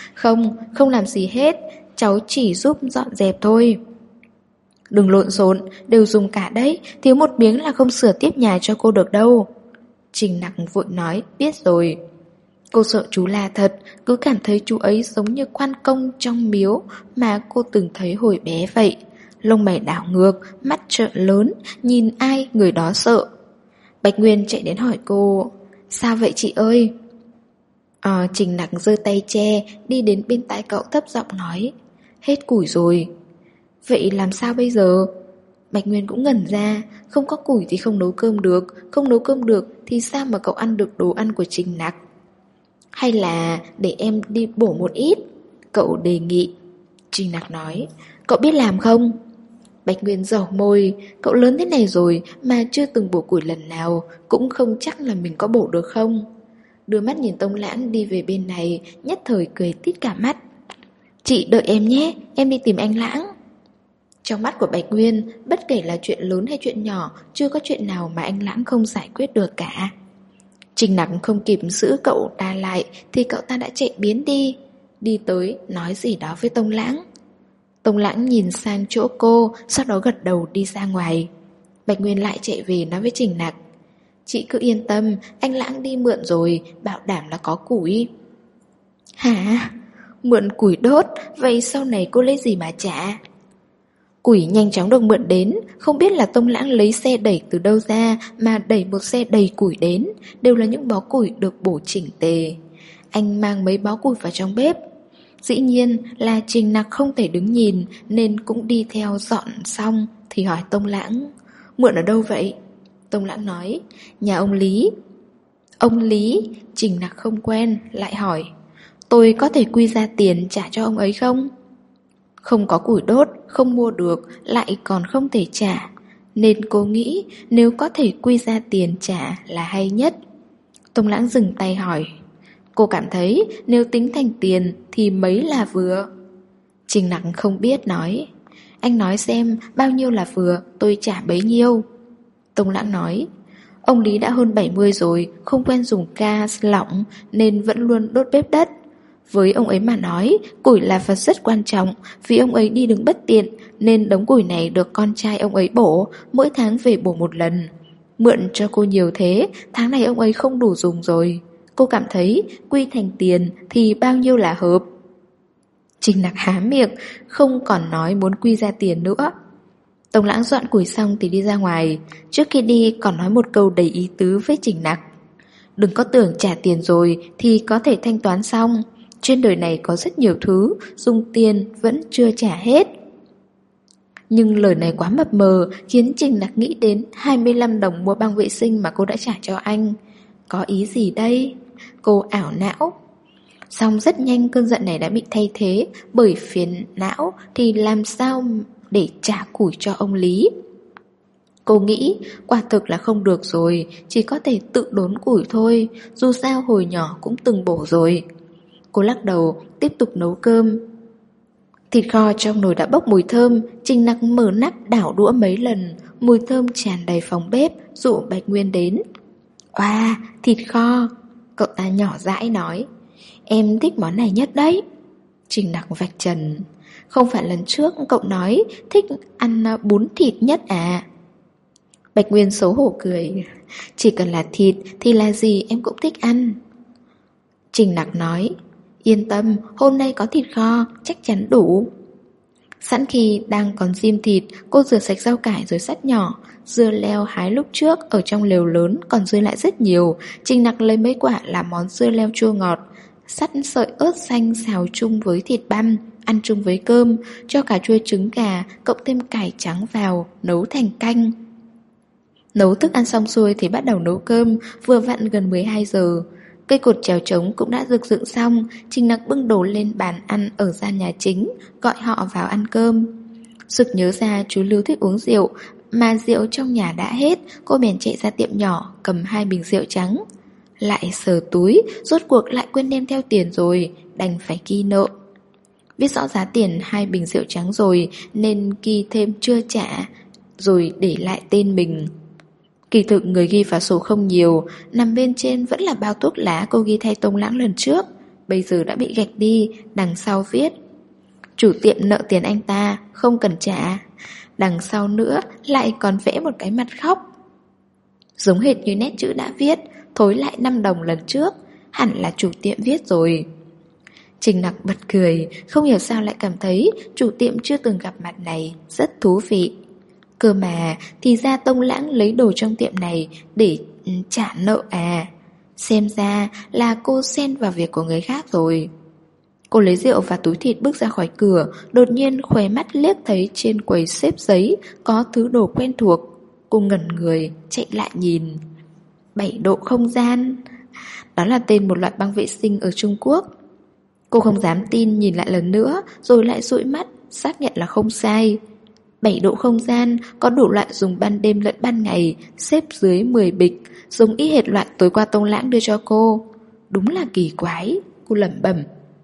Không làm gì hết, cháu chỉ giúp dọn dẹp thôi. Đừng lộn xộn, đều dùng cả đấy, thiếu một miếng là không sửa tiếp nhà cho cô được đâu. Trình Nặc vội nói, biết rồi. Cô sợ chú la thật, cứ cảm thấy chú ấy giống như quan công trong miếu mà cô từng thấy hồi bé vậy. Lông mày đảo ngược, mắt trợn lớn, nhìn ai người đó sợ. Bạch Nguyên chạy đến hỏi cô, sao vậy chị ơi? Trình Nặc giơ tay che, đi đến bên tai cậu thấp giọng nói, hết củi rồi. Vậy làm sao bây giờ? Bạch Nguyên cũng ngẩn ra, không có củi thì không nấu cơm được, không nấu cơm được thì sao mà cậu ăn được đồ ăn của Trình Nặc? Hay là để em đi bổ một ít? Cậu đề nghị. Trình Nặc nói, cậu biết làm không? Bạch Nguyên dầu môi, cậu lớn thế này rồi mà chưa từng bổ củi lần nào, cũng không chắc là mình có bổ được không. Đưa mắt nhìn Tông Lãng đi về bên này, nhất thời cười tít cả mắt. Chị đợi em nhé, em đi tìm anh Lãng. Trong mắt của Bạch Nguyên, bất kể là chuyện lớn hay chuyện nhỏ, chưa có chuyện nào mà anh Lãng không giải quyết được cả. Trình Nặc không kịp giữ cậu ta lại thì cậu ta đã chạy biến đi. Đi tới, nói gì đó với Tông Lãng. Tông Lãng nhìn sang chỗ cô, sau đó gật đầu đi ra ngoài. Bạch Nguyên lại chạy về nói với Trình Nặc, chị cứ yên tâm, anh Lãng đi mượn rồi, bảo đảm là có củi. Hả? Mượn củi đốt, vậy sau này cô lấy gì mà trả? Củi nhanh chóng được mượn đến, không biết là Tông Lãng lấy xe đẩy từ đâu ra mà đẩy một xe đầy củi đến, đều là những bó củi được bổ chỉnh tề. Anh mang mấy bó củi vào trong bếp. Dĩ nhiên là Trình Nặc không thể đứng nhìn nên cũng đi theo dọn xong thì hỏi Tông Lãng, mượn ở đâu vậy? Tông Lãng nói, nhà ông Lý. Ông Lý? Trình Nặc không quen, lại hỏi, tôi có thể quy ra tiền trả cho ông ấy không? Không có củi đốt, không mua được, lại còn không thể trả, nên cô nghĩ nếu có thể quy ra tiền trả là hay nhất. Tông Lãng dừng tay hỏi, cô cảm thấy nếu tính thành tiền thì mấy là vừa? Trình Nặc không biết nói, anh nói xem bao nhiêu là vừa, tôi trả bấy nhiêu. Tông Lãng nói, ông Lý đã hơn 70 rồi, không quen dùng gas lỏng nên vẫn luôn đốt bếp đất. Với ông ấy mà nói, củi là vật rất quan trọng, vì ông ấy đi đứng bất tiện nên đống củi này được con trai ông ấy bổ, mỗi tháng về bổ một lần. Mượn cho cô nhiều thế, tháng này ông ấy không đủ dùng rồi. Cô cảm thấy quy thành tiền thì bao nhiêu là hợp? Trình Nặc há miệng, không còn nói muốn quy ra tiền nữa. Tông Lãng dọn củi xong thì đi ra ngoài. Trước khi đi còn nói một câu đầy ý tứ với Trình Nặc, đừng có tưởng trả tiền rồi thì có thể thanh toán xong. Trên đời này có rất nhiều thứ dùng tiền vẫn chưa trả hết. Nhưng lời này quá mập mờ, khiến Trình Nặc nghĩ đến 25 đồng mua băng vệ sinh mà cô đã trả cho anh. Có ý gì đây? Cô ảo não. Xong rất nhanh cơn giận này đã bị thay thế bởi phiền não thì làm sao để trả củi cho ông Lý. Cô nghĩ quả thực là không được rồi, chỉ có thể tự đốn củi thôi, dù sao hồi nhỏ cũng từng bổ rồi. Cô lắc đầu, tiếp tục nấu cơm. Thịt kho trong nồi đã bốc mùi thơm, Trình Nặc mở nắp đảo đũa mấy lần, mùi thơm tràn đầy phòng bếp, dụ Bạch Nguyên đến. Oa, thịt kho, cậu ta nhỏ dãi nói. Em thích món này nhất đấy. Trình Nặc vạch trần. Không phải lần trước cậu nói thích ăn bún thịt nhất à? Bạch Nguyên xấu hổ cười. Chỉ cần là thịt thì là gì em cũng thích ăn. Trình Nặc nói, yên tâm, hôm nay có thịt kho, chắc chắn đủ. Sẵn khi đang còn rim thịt, cô rửa sạch rau cải rồi sắt nhỏ. Dưa leo hái lúc trước ở trong lều lớn còn rơi lại rất nhiều. Trình Nặc lấy mấy quả làm món dưa leo chua ngọt, sắt sợi ớt xanh xào chung với thịt băm, ăn chung với cơm, cho cà chua trứng gà, cộng thêm cải trắng vào, nấu thành canh. Nấu thức ăn xong xuôi thì bắt đầu nấu cơm, vừa vặn gần 12 giờ. Cây cột chèo trống cũng đã rực dựng xong, Trình Nặc bưng đồ lên bàn ăn ở gian nhà chính, gọi họ vào ăn cơm. Sực nhớ ra chú Lưu thích uống rượu, mà rượu trong nhà đã hết, cô bèn chạy ra tiệm nhỏ, cầm 2 bình rượu trắng. Lại sờ túi, rốt cuộc lại quên đem theo tiền rồi, đành phải ghi nợ. Viết rõ giá tiền 2 bình rượu trắng rồi, nên ghi thêm chưa trả, rồi để lại tên mình. Kỳ thực người ghi vào sổ không nhiều, nằm bên trên vẫn là bao thuốc lá cô ghi thay Tông Lãng lần trước, bây giờ đã bị gạch đi, đằng sau viết: chủ tiệm nợ tiền anh ta, không cần trả. Đằng sau nữa lại còn vẽ một cái mặt khóc, giống hệt như nét chữ đã viết, thối lại 5 đồng lần trước, hẳn là chủ tiệm viết rồi. Trình Nặc bật cười, không hiểu sao lại cảm thấy chủ tiệm chưa từng gặp mặt này rất thú vị. Cơ mà thì ra Tông Lãng lấy đồ trong tiệm này để trả nợ à. Xem ra là cô xen vào việc của người khác rồi. Cô lấy rượu và túi thịt bước ra khỏi cửa, đột nhiên khóe mắt liếc thấy trên quầy xếp giấy có thứ đồ quen thuộc. Cô ngẩn người, chạy lại nhìn. 7 độ không gian. Đó là tên một loại băng vệ sinh ở Trung Quốc. Cô không dám tin, nhìn lại lần nữa, rồi lại dụi mắt, xác nhận là không sai. 7 độ không gian có đủ loại dùng ban đêm lẫn ban ngày, xếp dưới 10 bịch, giống y hệt loại tối qua Tông Lãng đưa cho cô. Đúng là kỳ quái, cô lẩm bẩm.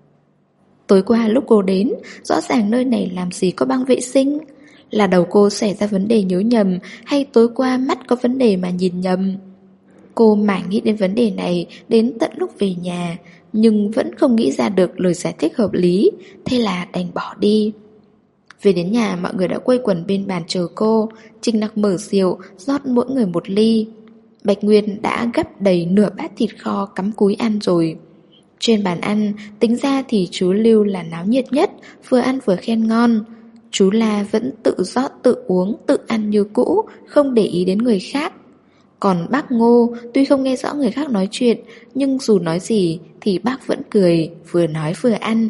Tối qua lúc cô đến, rõ ràng nơi này làm gì có băng vệ sinh. Là đầu cô xảy ra vấn đề nhớ nhầm, hay tối qua mắt có vấn đề mà nhìn nhầm? Cô mải nghĩ đến vấn đề này đến tận lúc về nhà, nhưng vẫn không nghĩ ra được lời giải thích hợp lý, thế là đành bỏ đi. Về đến nhà, mọi người đã quây quần bên bàn chờ cô. Trình Nặc mở rượu, rót mỗi người một ly. Bạch Nguyên đã gấp đầy nửa bát thịt kho cắm cúi ăn rồi. Trên bàn ăn, tính ra thì chú Lưu là náo nhiệt nhất, vừa ăn vừa khen ngon. Chú La vẫn tự rót tự uống, tự ăn như cũ, không để ý đến người khác. Còn bác Ngô tuy không nghe rõ người khác nói chuyện, nhưng dù nói gì thì bác vẫn cười, vừa nói vừa ăn.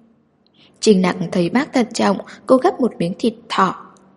Trình Nặc thấy bác thận trọng, cô gấp một miếng thịt thỏ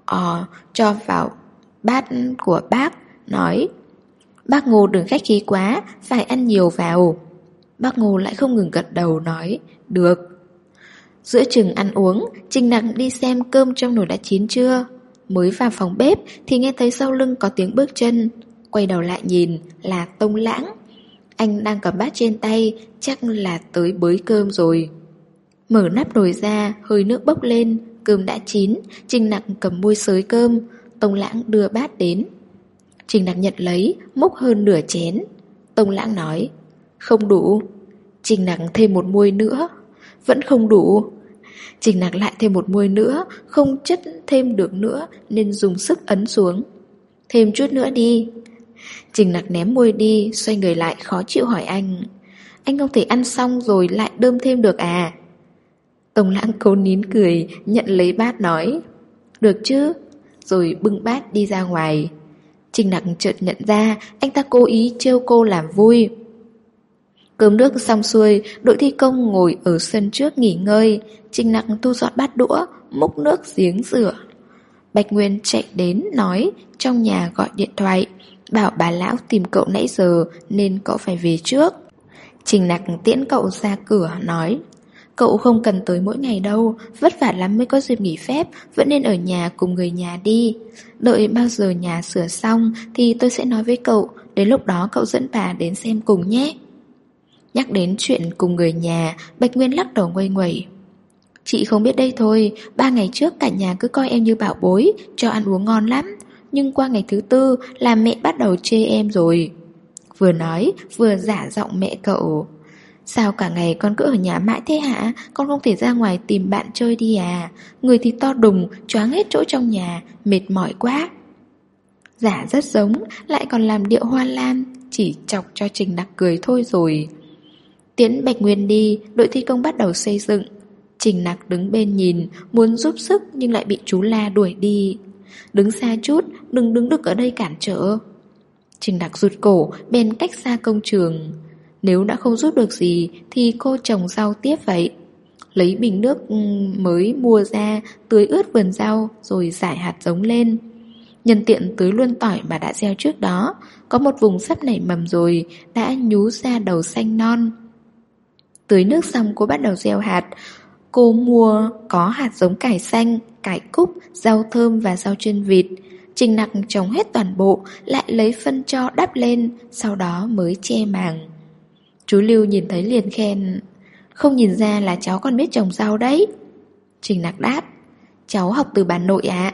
cho vào bát của bác, nói: bác Ngô đừng khách khí quá, phải ăn nhiều vào. Bác Ngô lại không ngừng gật đầu nói: được. Giữa chừng ăn uống, Trình Nặc đi xem cơm trong nồi đã chín chưa. Mới vào phòng bếp thì nghe thấy sau lưng có tiếng bước chân. Quay đầu lại nhìn là Tông Lãng. Anh đang cầm bát trên tay, chắc là tới bới cơm rồi. Mở nắp nồi ra, hơi nước bốc lên, cơm đã chín. Trình Nặc cầm muôi xới cơm. Tông Lãng đưa bát đến. Trình Nặc nhận lấy, múc hơn nửa chén. Tông Lãng nói: không đủ. Trình Nặc thêm một muôi nữa. Vẫn không đủ. Trình Nặc lại thêm một muôi nữa, không chất thêm được nữa nên dùng sức ấn xuống. Thêm chút nữa đi. Trình Nặc ném muôi đi, xoay người lại khó chịu hỏi anh: anh không thể ăn xong rồi lại đơm thêm được à? Tông Lãng cố nín cười, nhận lấy bát nói: được chứ. Rồi bưng bát đi ra ngoài. Trình Nặc chợt nhận ra anh ta cố ý trêu cô làm vui. Cơm nước xong xuôi, đội thi công ngồi ở sân trước nghỉ ngơi. Trình Nặc thu dọn bát đũa, múc nước giếng rửa. Bạch Nguyên chạy đến nói trong nhà gọi điện thoại, bảo bà lão tìm cậu nãy giờ nên cậu phải về trước. Trình Nặc tiễn cậu ra cửa nói: cậu không cần tới mỗi ngày đâu, vất vả lắm mới có dịp nghỉ phép, vẫn nên ở nhà cùng người nhà đi. Đợi bao giờ nhà sửa xong thì tôi sẽ nói với cậu, đến lúc đó cậu dẫn bà đến xem cùng nhé. Nhắc đến chuyện cùng người nhà, Bạch Nguyên lắc đầu nguây nguẩy. Chị không biết đây thôi, 3 ngày trước cả nhà cứ coi em như bảo bối, cho ăn uống ngon lắm. Nhưng qua ngày thứ 4 là mẹ bắt đầu chê em rồi. Vừa nói vừa giả giọng mẹ cậu: sao cả ngày con cứ ở nhà mãi thế hả? Con không thể ra ngoài tìm bạn chơi đi à? Người thì to đùng, choáng hết chỗ trong nhà, mệt mỏi quá. Giả rất giống, lại còn làm điệu hoa lan, chỉ chọc cho Trình Nặc cười thôi rồi. Tiễn Bạch Nguyên đi, đội thi công bắt đầu xây dựng. Trình Nặc đứng bên nhìn, muốn giúp sức nhưng lại bị chú La đuổi đi. Đứng xa chút, đừng đứng được ở đây cản trở. Trình Nặc rụt cổ, bèn cách xa công trường. Nếu đã không giúp được gì thì cô trồng rau tiếp vậy. Lấy bình nước mới mua ra, tưới ướt vườn rau rồi rải hạt giống lên. Nhân tiện tưới luôn tỏi mà đã gieo trước đó. Có một vùng sắp nảy mầm rồi, đã nhú ra đầu xanh non. Tưới nước xong cô bắt đầu gieo hạt. Cô mua có hạt giống cải xanh, cải cúc, rau thơm và rau chân vịt. Trình Nặc trồng hết toàn bộ, lại lấy phân tro đắp lên, sau đó mới che màng. Chú Lưu nhìn thấy liền khen: "Không nhìn ra là cháu còn biết trồng rau đấy." Trình Nặc đáp: "Cháu học từ bà nội ạ."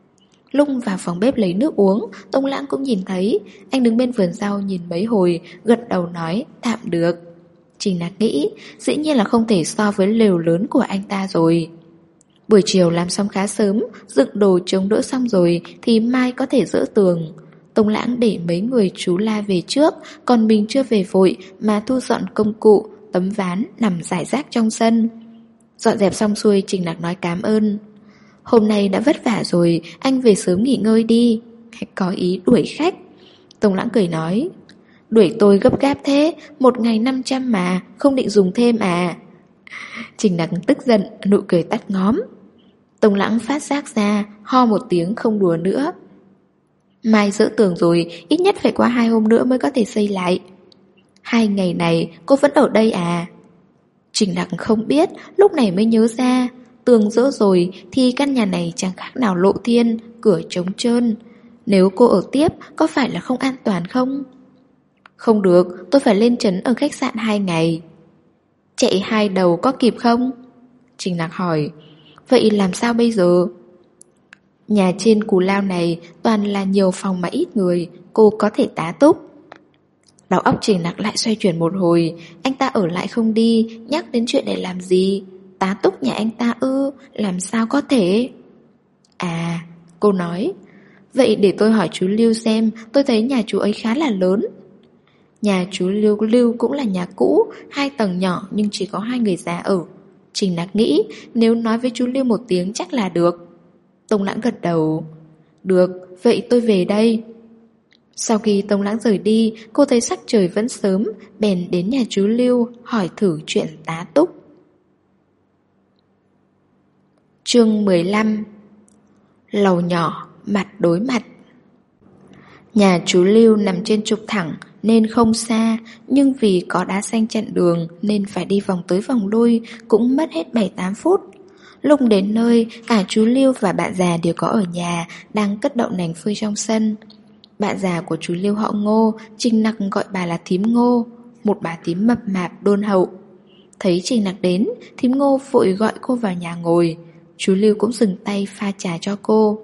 Lúc vào phòng bếp lấy nước uống, Tông Lãng cũng nhìn thấy. Anh đứng bên vườn rau nhìn mấy hồi, gật đầu nói tạm được. Trình Nặc nghĩ, dĩ nhiên là không thể so với lều lớn của anh ta rồi. Buổi chiều làm xong khá sớm, dựng đồ chống đỡ xong rồi thì mai có thể dỡ tường. Tông Lãng để mấy người chú La về trước, còn mình chưa về vội mà thu dọn công cụ, tấm ván nằm rải rác trong sân. Dọn dẹp xong xuôi, Trình Nặc nói cảm ơn. "Hôm nay đã vất vả rồi, anh về sớm nghỉ ngơi đi." Có ý đuổi khách. Tông Lãng cười nói: "Đuổi tôi gấp gáp thế, một ngày 500 mà, không định dùng thêm à?" Trình Nặc tức giận, nụ cười tắt ngóm. Tông Lãng phát giác ra, ho một tiếng không đùa nữa. "Mai dỡ tường rồi, ít nhất phải qua 2 hôm nữa mới có thể xây lại." "2 ngày này cô vẫn ở đây à?" Trình Nặc không biết, lúc này mới nhớ ra. Tường dỡ rồi thì căn nhà này chẳng khác nào lộ thiên, cửa trống trơn. Nếu cô ở tiếp có phải là không an toàn không? "Không được, tôi phải lên trấn ở khách sạn 2 ngày." "Chạy 2 đầu có kịp không?" Trình Nặc hỏi. "Vậy làm sao bây giờ?" "Nhà trên Cù Lao này toàn là nhiều phòng mà ít người, cô có thể tá túc." Đầu óc Trình Nặc lại xoay chuyển một hồi. Anh ta ở lại không đi, nhắc đến chuyện này làm gì? Tá túc nhà anh ta ư? Làm sao có thể? "À," cô nói, "vậy để tôi hỏi chú Lưu xem, tôi thấy nhà chú ấy khá là lớn." Nhà chú Lưu cũng là nhà cũ, 2 tầng nhỏ nhưng chỉ có 2 người già ở. Trình Nặc nghĩ nếu nói với chú Lưu một tiếng chắc là được. Tông Lãng gật đầu. "Được, vậy tôi về đây." Sau khi Tông Lãng rời đi, cô thấy sắc trời vẫn sớm, bèn đến nhà chú Lưu hỏi thử chuyện tá túc. Chương 15. Lầu nhỏ, mặt đối mặt. Nhà chú Lưu nằm trên trục thẳng nên không xa, nhưng vì có đá xanh chặn đường nên phải đi vòng tới vòng lui, cũng mất hết 7-8 phút. Lúc đến nơi, cả chú Lưu và bạn già đều có ở nhà, đang cất đậu nành phơi trong sân. Bạn già của chú Lưu họ Ngô, Trình Nặc gọi bà là thím Ngô, một bà thím mập mạp đôn hậu. Thấy Trình Nặc đến, thím Ngô vội gọi cô vào nhà ngồi. Chú Lưu cũng dừng tay pha trà cho cô.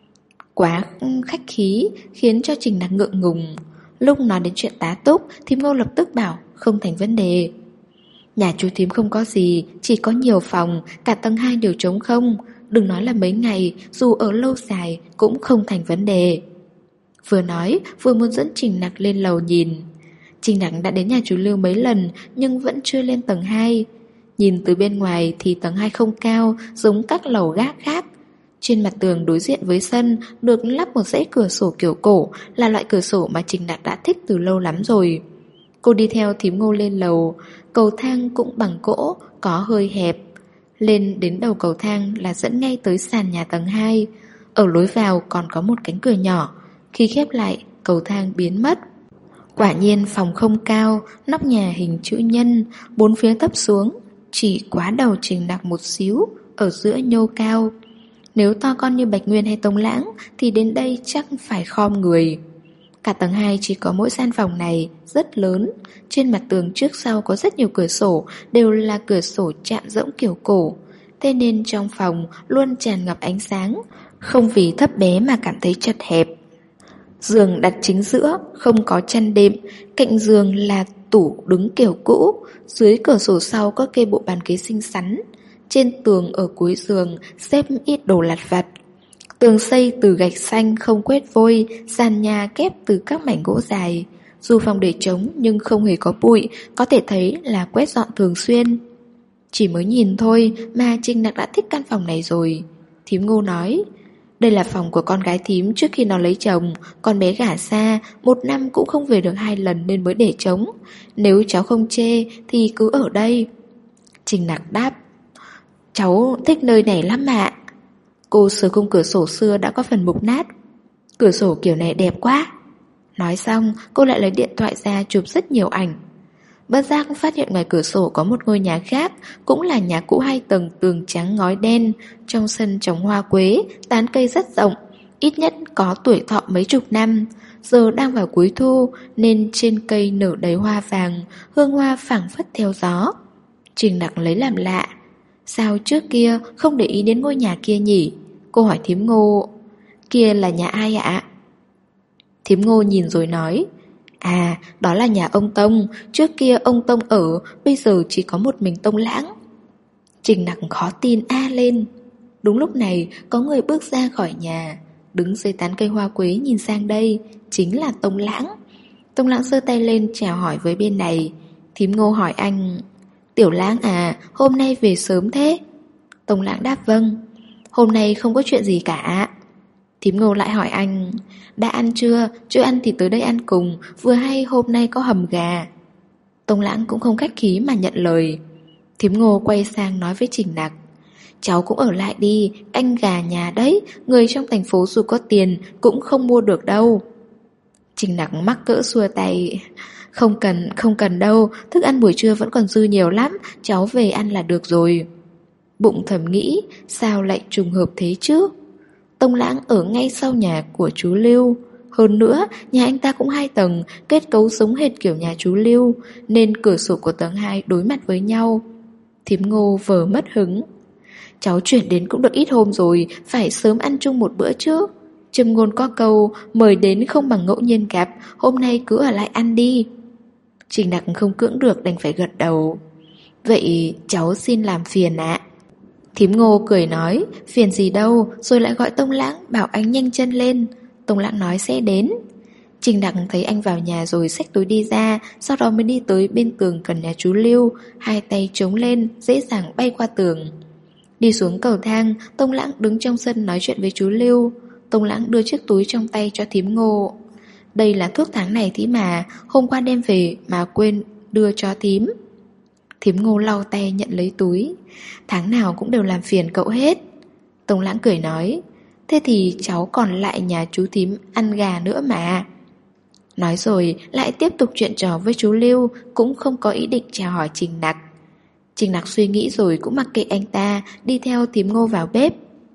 Quá khách khí khiến cho Trình Nặc ngượng ngùng. Lúc nói đến chuyện tá túc, thím Ngô lập tức bảo không thành vấn đề. Nhà chú thím không có gì, chỉ có nhiều phòng, cả tầng 2 đều trống không. Đừng nói là mấy ngày, dù ở lâu dài cũng không thành vấn đề. Vừa nói, vừa muốn dẫn Trình Nặc lên lầu nhìn. Trình Nặc đã đến nhà chú Lưu mấy lần nhưng vẫn chưa lên tầng 2. Nhìn từ bên ngoài thì tầng 2 không cao, giống các lầu gác khác. Trên mặt tường đối diện với sân được lắp một dãy cửa sổ kiểu cổ, là loại cửa sổ mà Trình Nặc đã thích từ lâu lắm rồi. Cô đi theo thím Ngô lên lầu. Cầu thang cũng bằng gỗ, có hơi hẹp. Lên đến đầu cầu thang là dẫn ngay tới sàn nhà tầng 2. Ở lối vào còn có một cánh cửa nhỏ. Khi khép lại, cầu thang biến mất. Quả nhiên phòng không cao, nóc nhà hình chữ nhân, 4 phía thấp xuống, chỉ quá đầu Trình Nặc một xíu, ở giữa nhô cao. Nếu to con như Bạch Nguyên hay Tông Lãng thì đến đây chắc phải khom người. Cả tầng 2 chỉ có mỗi gian phòng này, rất lớn. Trên mặt tường trước sau có rất nhiều cửa sổ, đều là cửa sổ chạm rỗng kiểu cổ. Thế nên trong phòng luôn tràn ngập ánh sáng, không vì thấp bé mà cảm thấy chật hẹp. Giường đặt chính giữa, không có chăn đệm. Cạnh giường là tủ đứng kiểu cũ. Dưới cửa sổ sau có kê bộ bàn ghế xinh xắn. Trên tường ở cuối giường xếp ít đồ lặt vặt. Tường xây từ gạch xanh không quét vôi, sàn nhà kép từ các mảnh gỗ dài. Dù phòng để trống nhưng không hề có bụi, có thể thấy là quét dọn thường xuyên. Chỉ mới nhìn thôi mà Trình Nặc đã thích căn phòng này rồi. Thím Ngô nói, đây là phòng của con gái thím trước khi nó lấy chồng. Con bé gả xa, 1 năm cũng không về được 2 lần nên mới để trống. Nếu cháu không chê thì cứ ở đây. Trình Nặc đáp, cháu thích nơi này lắm ạ. Cô sờ khung cửa sổ xưa đã có phần mục nát. Cửa sổ kiểu này đẹp quá. Nói xong cô lại lấy điện thoại ra chụp rất nhiều ảnh. Bất giác phát hiện ngoài cửa sổ có một ngôi nhà khác, cũng là nhà cũ 2 tầng tường trắng ngói đen. Trong sân trồng hoa quế, tán cây rất rộng, ít nhất có tuổi thọ mấy chục năm. Giờ đang vào cuối thu nên trên cây nở đầy hoa vàng, hương hoa phảng phất theo gió. Trình Nặc lấy làm lạ, sao trước kia không để ý đến ngôi nhà kia nhỉ? Cô hỏi thím Ngô, kia là nhà ai ạ? Thím Ngô nhìn rồi nói, à, đó là nhà ông Tông. Trước kia ông Tông ở, bây giờ chỉ có một mình Tông Lãng. Trình Nặc khó tin lên. Đúng lúc này có người bước ra khỏi nhà, đứng dưới tán cây hoa quế nhìn sang đây, chính là Tông Lãng. Tông Lãng giơ tay lên chào hỏi với bên này. Thím Ngô hỏi anh, Tiểu Lãng à, hôm nay về sớm thế? Tông Lãng đáp vâng. Hôm nay không có chuyện gì cả. Thím Ngô lại hỏi anh, đã ăn chưa? Chưa ăn thì tới đây ăn cùng, vừa hay hôm nay có hầm gà. Tông Lãng cũng không khách khí mà nhận lời. Thím Ngô quay sang nói với Trình Nặc, cháu cũng ở lại đi, canh gà nhà đấy, người trong thành phố dù có tiền cũng không mua được đâu. Trình Nặc mắc cỡ xua tay, không cần đâu, thức ăn buổi trưa vẫn còn dư nhiều lắm, cháu về ăn là được rồi. Bụng thầm nghĩ, sao lại trùng hợp thế chứ? Tông Lãng ở ngay sau nhà của chú Lưu. Hơn nữa, nhà anh ta cũng 2 tầng, kết cấu giống hệt kiểu nhà chú Lưu, nên cửa sổ của tầng 2 đối mặt với nhau. Thím Ngô vờ mất hứng. Cháu chuyển đến cũng được ít hôm rồi, phải sớm ăn chung một bữa chứ. Châm ngôn có câu, mời đến không bằng ngẫu nhiên gặp, hôm nay cứ ở lại ăn đi. Trình Nặc không cưỡng được đành phải gật đầu. Vậy cháu xin làm phiền ạ. Thím Ngô cười nói, phiền gì đâu, rồi lại gọi Tông Lãng bảo anh nhanh chân lên. Tông Lãng nói sẽ đến. Trình Nặc thấy anh vào nhà rồi xách túi đi ra, sau đó mới đi tới bên tường gần nhà chú Lưu, 2 tay chống lên, dễ dàng bay qua tường. Đi xuống cầu thang, Tông Lãng đứng trong sân nói chuyện với chú Lưu. Tông Lãng đưa chiếc túi trong tay cho thím Ngô. Đây là thuốc tháng này thím mà, hôm qua đem về mà quên đưa cho thím. Thím Ngô lau tay nhận lấy túi. Tháng nào cũng đều làm phiền cậu hết. Tông Lãng cười nói, thế thì cháu còn lại nhà chú thím ăn gà nữa mà. Nói rồi lại tiếp tục chuyện trò với chú Lưu, cũng không có ý định chào hỏi Trình Nặc. Trình Nặc suy nghĩ rồi cũng mặc kệ anh ta, đi theo thím Ngô vào bếp.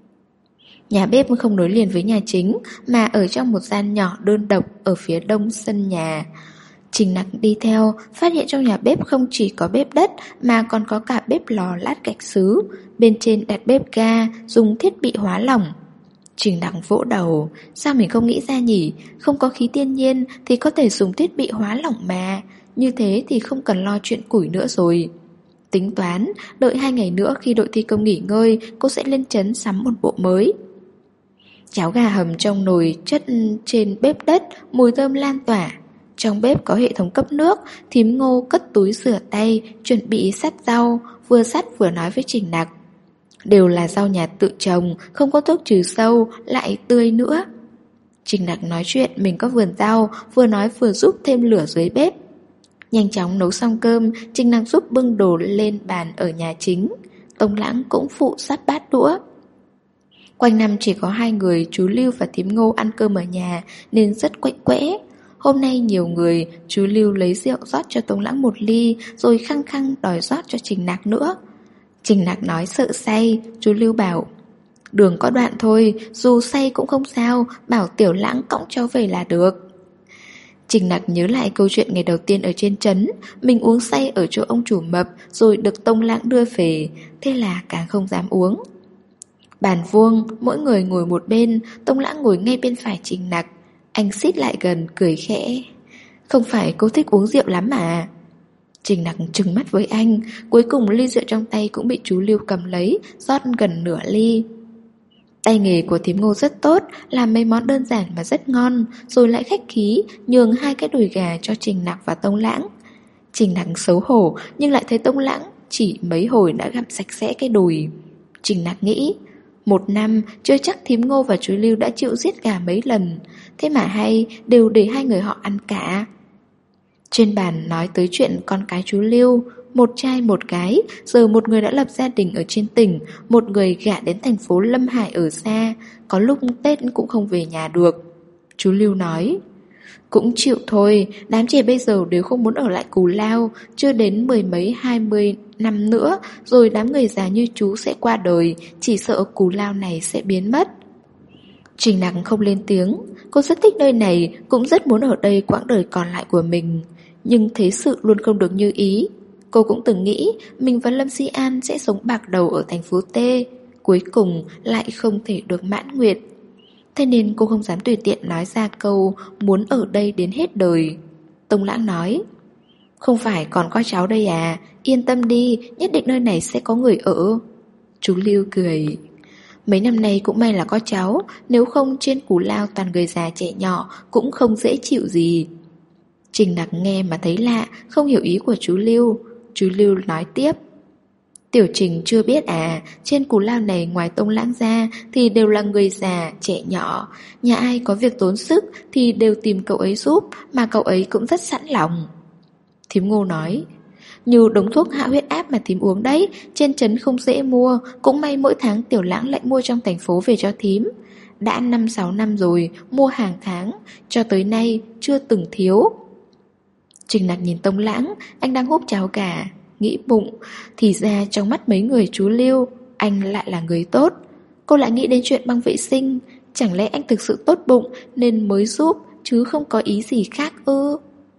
Nhà bếp không nối liền với nhà chính, mà ở trong một gian nhỏ đơn độc ở phía đông sân nhà. Trình Nặc đi theo, phát hiện trong nhà bếp không chỉ có bếp đất mà còn có cả bếp lò lát gạch sứ, bên trên đặt bếp ga, dùng thiết bị hóa lỏng. Trình Nặc vỗ đầu, sao mình không nghĩ ra nhỉ, không có khí thiên nhiên thì có thể dùng thiết bị hóa lỏng mà, như thế thì không cần lo chuyện củi nữa rồi. Tính toán, đợi 2 ngày nữa khi đội thi công nghỉ ngơi, cô sẽ lên trấn sắm một bộ mới. Cháo gà hầm trong nồi chất trên bếp đất, mùi thơm lan tỏa. Trong bếp có hệ thống cấp nước, thím Ngô cất túi rửa tay, chuẩn bị sắt rau, vừa sắt vừa nói với Trình Nặc. Đều là rau nhà tự trồng, không có thuốc trừ sâu, lại tươi nữa. Trình Nặc nói chuyện mình có vườn rau, vừa nói vừa giúp thêm lửa dưới bếp. Nhanh chóng nấu xong cơm, Trình Nặc giúp bưng đồ lên bàn ở nhà chính. Tông Lãng cũng phụ sắp bát đũa. Quanh năm chỉ có 2 người, chú Lưu và thím Ngô ăn cơm ở nhà nên rất quạnh quẽ. Hôm nay nhiều người, chú Lưu lấy rượu rót cho Tông Lãng 1 ly, rồi khăng khăng đòi rót cho Trình Nặc nữa. Trình Nặc nói sợ say, chú Lưu bảo, đường có đoạn thôi, dù say cũng không sao, bảo Tiểu Lãng cõng cháu về là được. Trình Nặc nhớ lại câu chuyện ngày đầu tiên ở trên trấn, mình uống say ở chỗ ông chủ mập, rồi được Tông Lãng đưa về, thế là càng không dám uống. Bàn vuông, mỗi người ngồi một bên, Tông Lãng ngồi ngay bên phải Trình Nặc. Anh xít lại gần, cười khẽ. Không phải cô thích uống rượu lắm mà. Trình Nặc trừng mắt với anh, cuối cùng ly rượu trong tay cũng bị chú Lưu cầm lấy, rót gần nửa ly. Tay nghề của thím Ngô rất tốt, làm mấy món đơn giản mà rất ngon, rồi lại khách khí, nhường 2 cái đùi gà cho Trình Nặc và Tông Lãng. Trình Nặc xấu hổ, nhưng lại thấy Tông Lãng chỉ mấy hồi đã gặm sạch sẽ cái đùi. Trình Nặc nghĩ, 1 năm chưa chắc thím Ngô và chú Lưu đã chịu giết gà mấy lần, thế mà hay đều để hai người họ ăn cả. Trên bàn nói tới chuyện con cái chú Lưu, một trai một gái, giờ một người đã lập gia đình ở trên tỉnh, một người gả đến thành phố Lâm Hải ở xa, có lúc Tết cũng không về nhà được. Chú Lưu nói, cũng chịu thôi, đám trẻ bây giờ đều không muốn ở lại Cù Lao, chưa đến 10 mấy 20 năm nữa, rồi đám người già như chú sẽ qua đời, chỉ sợ Cù Lao này sẽ biến mất. Trình Nặc không lên tiếng, cô rất thích nơi này, cũng rất muốn ở đây quãng đời còn lại của mình. Nhưng thế sự luôn không được như ý. Cô cũng từng nghĩ mình và Lâm Di An sẽ sống bạc đầu ở thành phố T, cuối cùng lại không thể được mãn nguyện. Thế nên cô không dám tùy tiện nói ra câu muốn ở đây đến hết đời. Tông Lãng nói, không phải còn có cháu đây à, yên tâm đi, nhất định nơi này sẽ có người ở. Chú Lưu cười, mấy năm nay cũng may là có cháu, nếu không trên Cù Lao toàn người già trẻ nhỏ cũng không dễ chịu gì. Trình Nặc nghe mà thấy lạ, không hiểu ý của chú Lưu. Chú Lưu nói tiếp, Tiểu Trình chưa biết à, trên Cù Lao này ngoài Tông Lãng ra thì đều là người già, trẻ nhỏ. Nhà ai có việc tốn sức thì đều tìm cậu ấy giúp, mà cậu ấy cũng rất sẵn lòng. Thím Ngô nói, như đống thuốc hạ huyết áp mà thím uống đấy, trên trấn không dễ mua, cũng may mỗi tháng Tiểu Lãng lại mua trong thành phố về cho thím. Đã 5-6 năm rồi, mua hàng tháng, cho tới nay chưa từng thiếu. Trình Nặc nhìn Tông Lãng, anh đang húp cháo gà, nghĩ bụng, thì ra trong mắt mấy người chú Lưu, anh lại là người tốt. Cô lại nghĩ đến chuyện băng vệ sinh, chẳng lẽ anh thực sự tốt bụng nên mới giúp, chứ không có ý gì khác ư?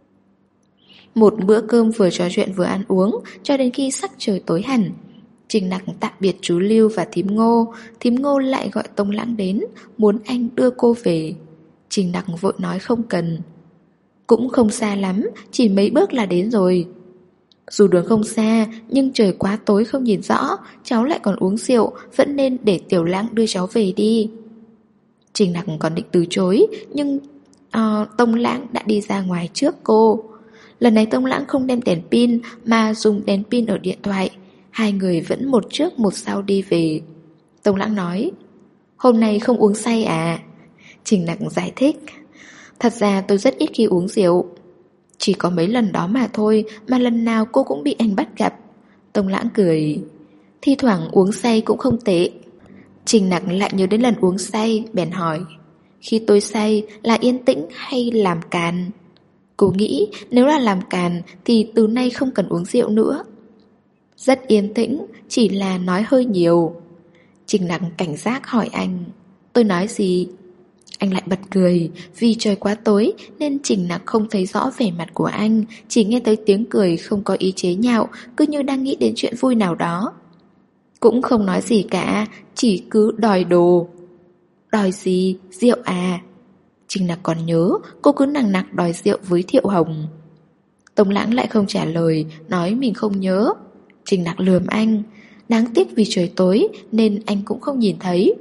Một bữa cơm vừa trò chuyện vừa ăn uống, cho đến khi sắc trời tối hẳn. Trình Nặc tạm biệt chú Lưu và thím Ngô lại gọi Tông Lãng đến, muốn anh đưa cô về. Trình Nặc vội nói không cần. Cũng không xa lắm, chỉ mấy bước là đến rồi. Dù đường không xa, nhưng trời quá tối không nhìn rõ, cháu lại còn uống rượu, vẫn nên để Tiểu Lãng đưa cháu về đi. Trình Nặc còn định từ chối, nhưng Tông Lãng đã đi ra ngoài trước cô. Lần này Tông Lãng không đem đèn pin mà dùng đèn pin ở điện thoại. Hai người vẫn một trước một sau đi về. Tông Lãng nói, hôm nay không uống say à? Trình Nặc giải thích, thật ra tôi rất ít khi uống rượu. Chỉ có mấy lần đó mà thôi, mà lần nào cô cũng bị anh bắt gặp. Tông Lãng cười, thi thoảng uống say cũng không tệ. Trình Nặc lại nhớ đến lần uống say, bèn hỏi, khi tôi say là yên tĩnh hay làm càn? Cô nghĩ nếu là làm càn thì từ nay không cần uống rượu nữa. Rất yên tĩnh, chỉ là nói hơi nhiều. Trình Nặc cảnh giác hỏi anh, tôi nói gì? Anh lại bật cười, vì trời quá tối nên Trình Nặc không thấy rõ vẻ mặt của anh, chỉ nghe tới tiếng cười không có ý chế nhạo, cứ như đang nghĩ đến chuyện vui nào đó. Cũng không nói gì cả, chỉ cứ đòi đồ. Đòi gì? Rượu à? Trình Nặc còn nhớ, cô cứ nằng nặc đòi rượu với Thiệu Hồng. Tông Lãng lại không trả lời, nói mình không nhớ. Trình Nặc lườm anh, đáng tiếc vì trời tối nên anh cũng không nhìn thấy.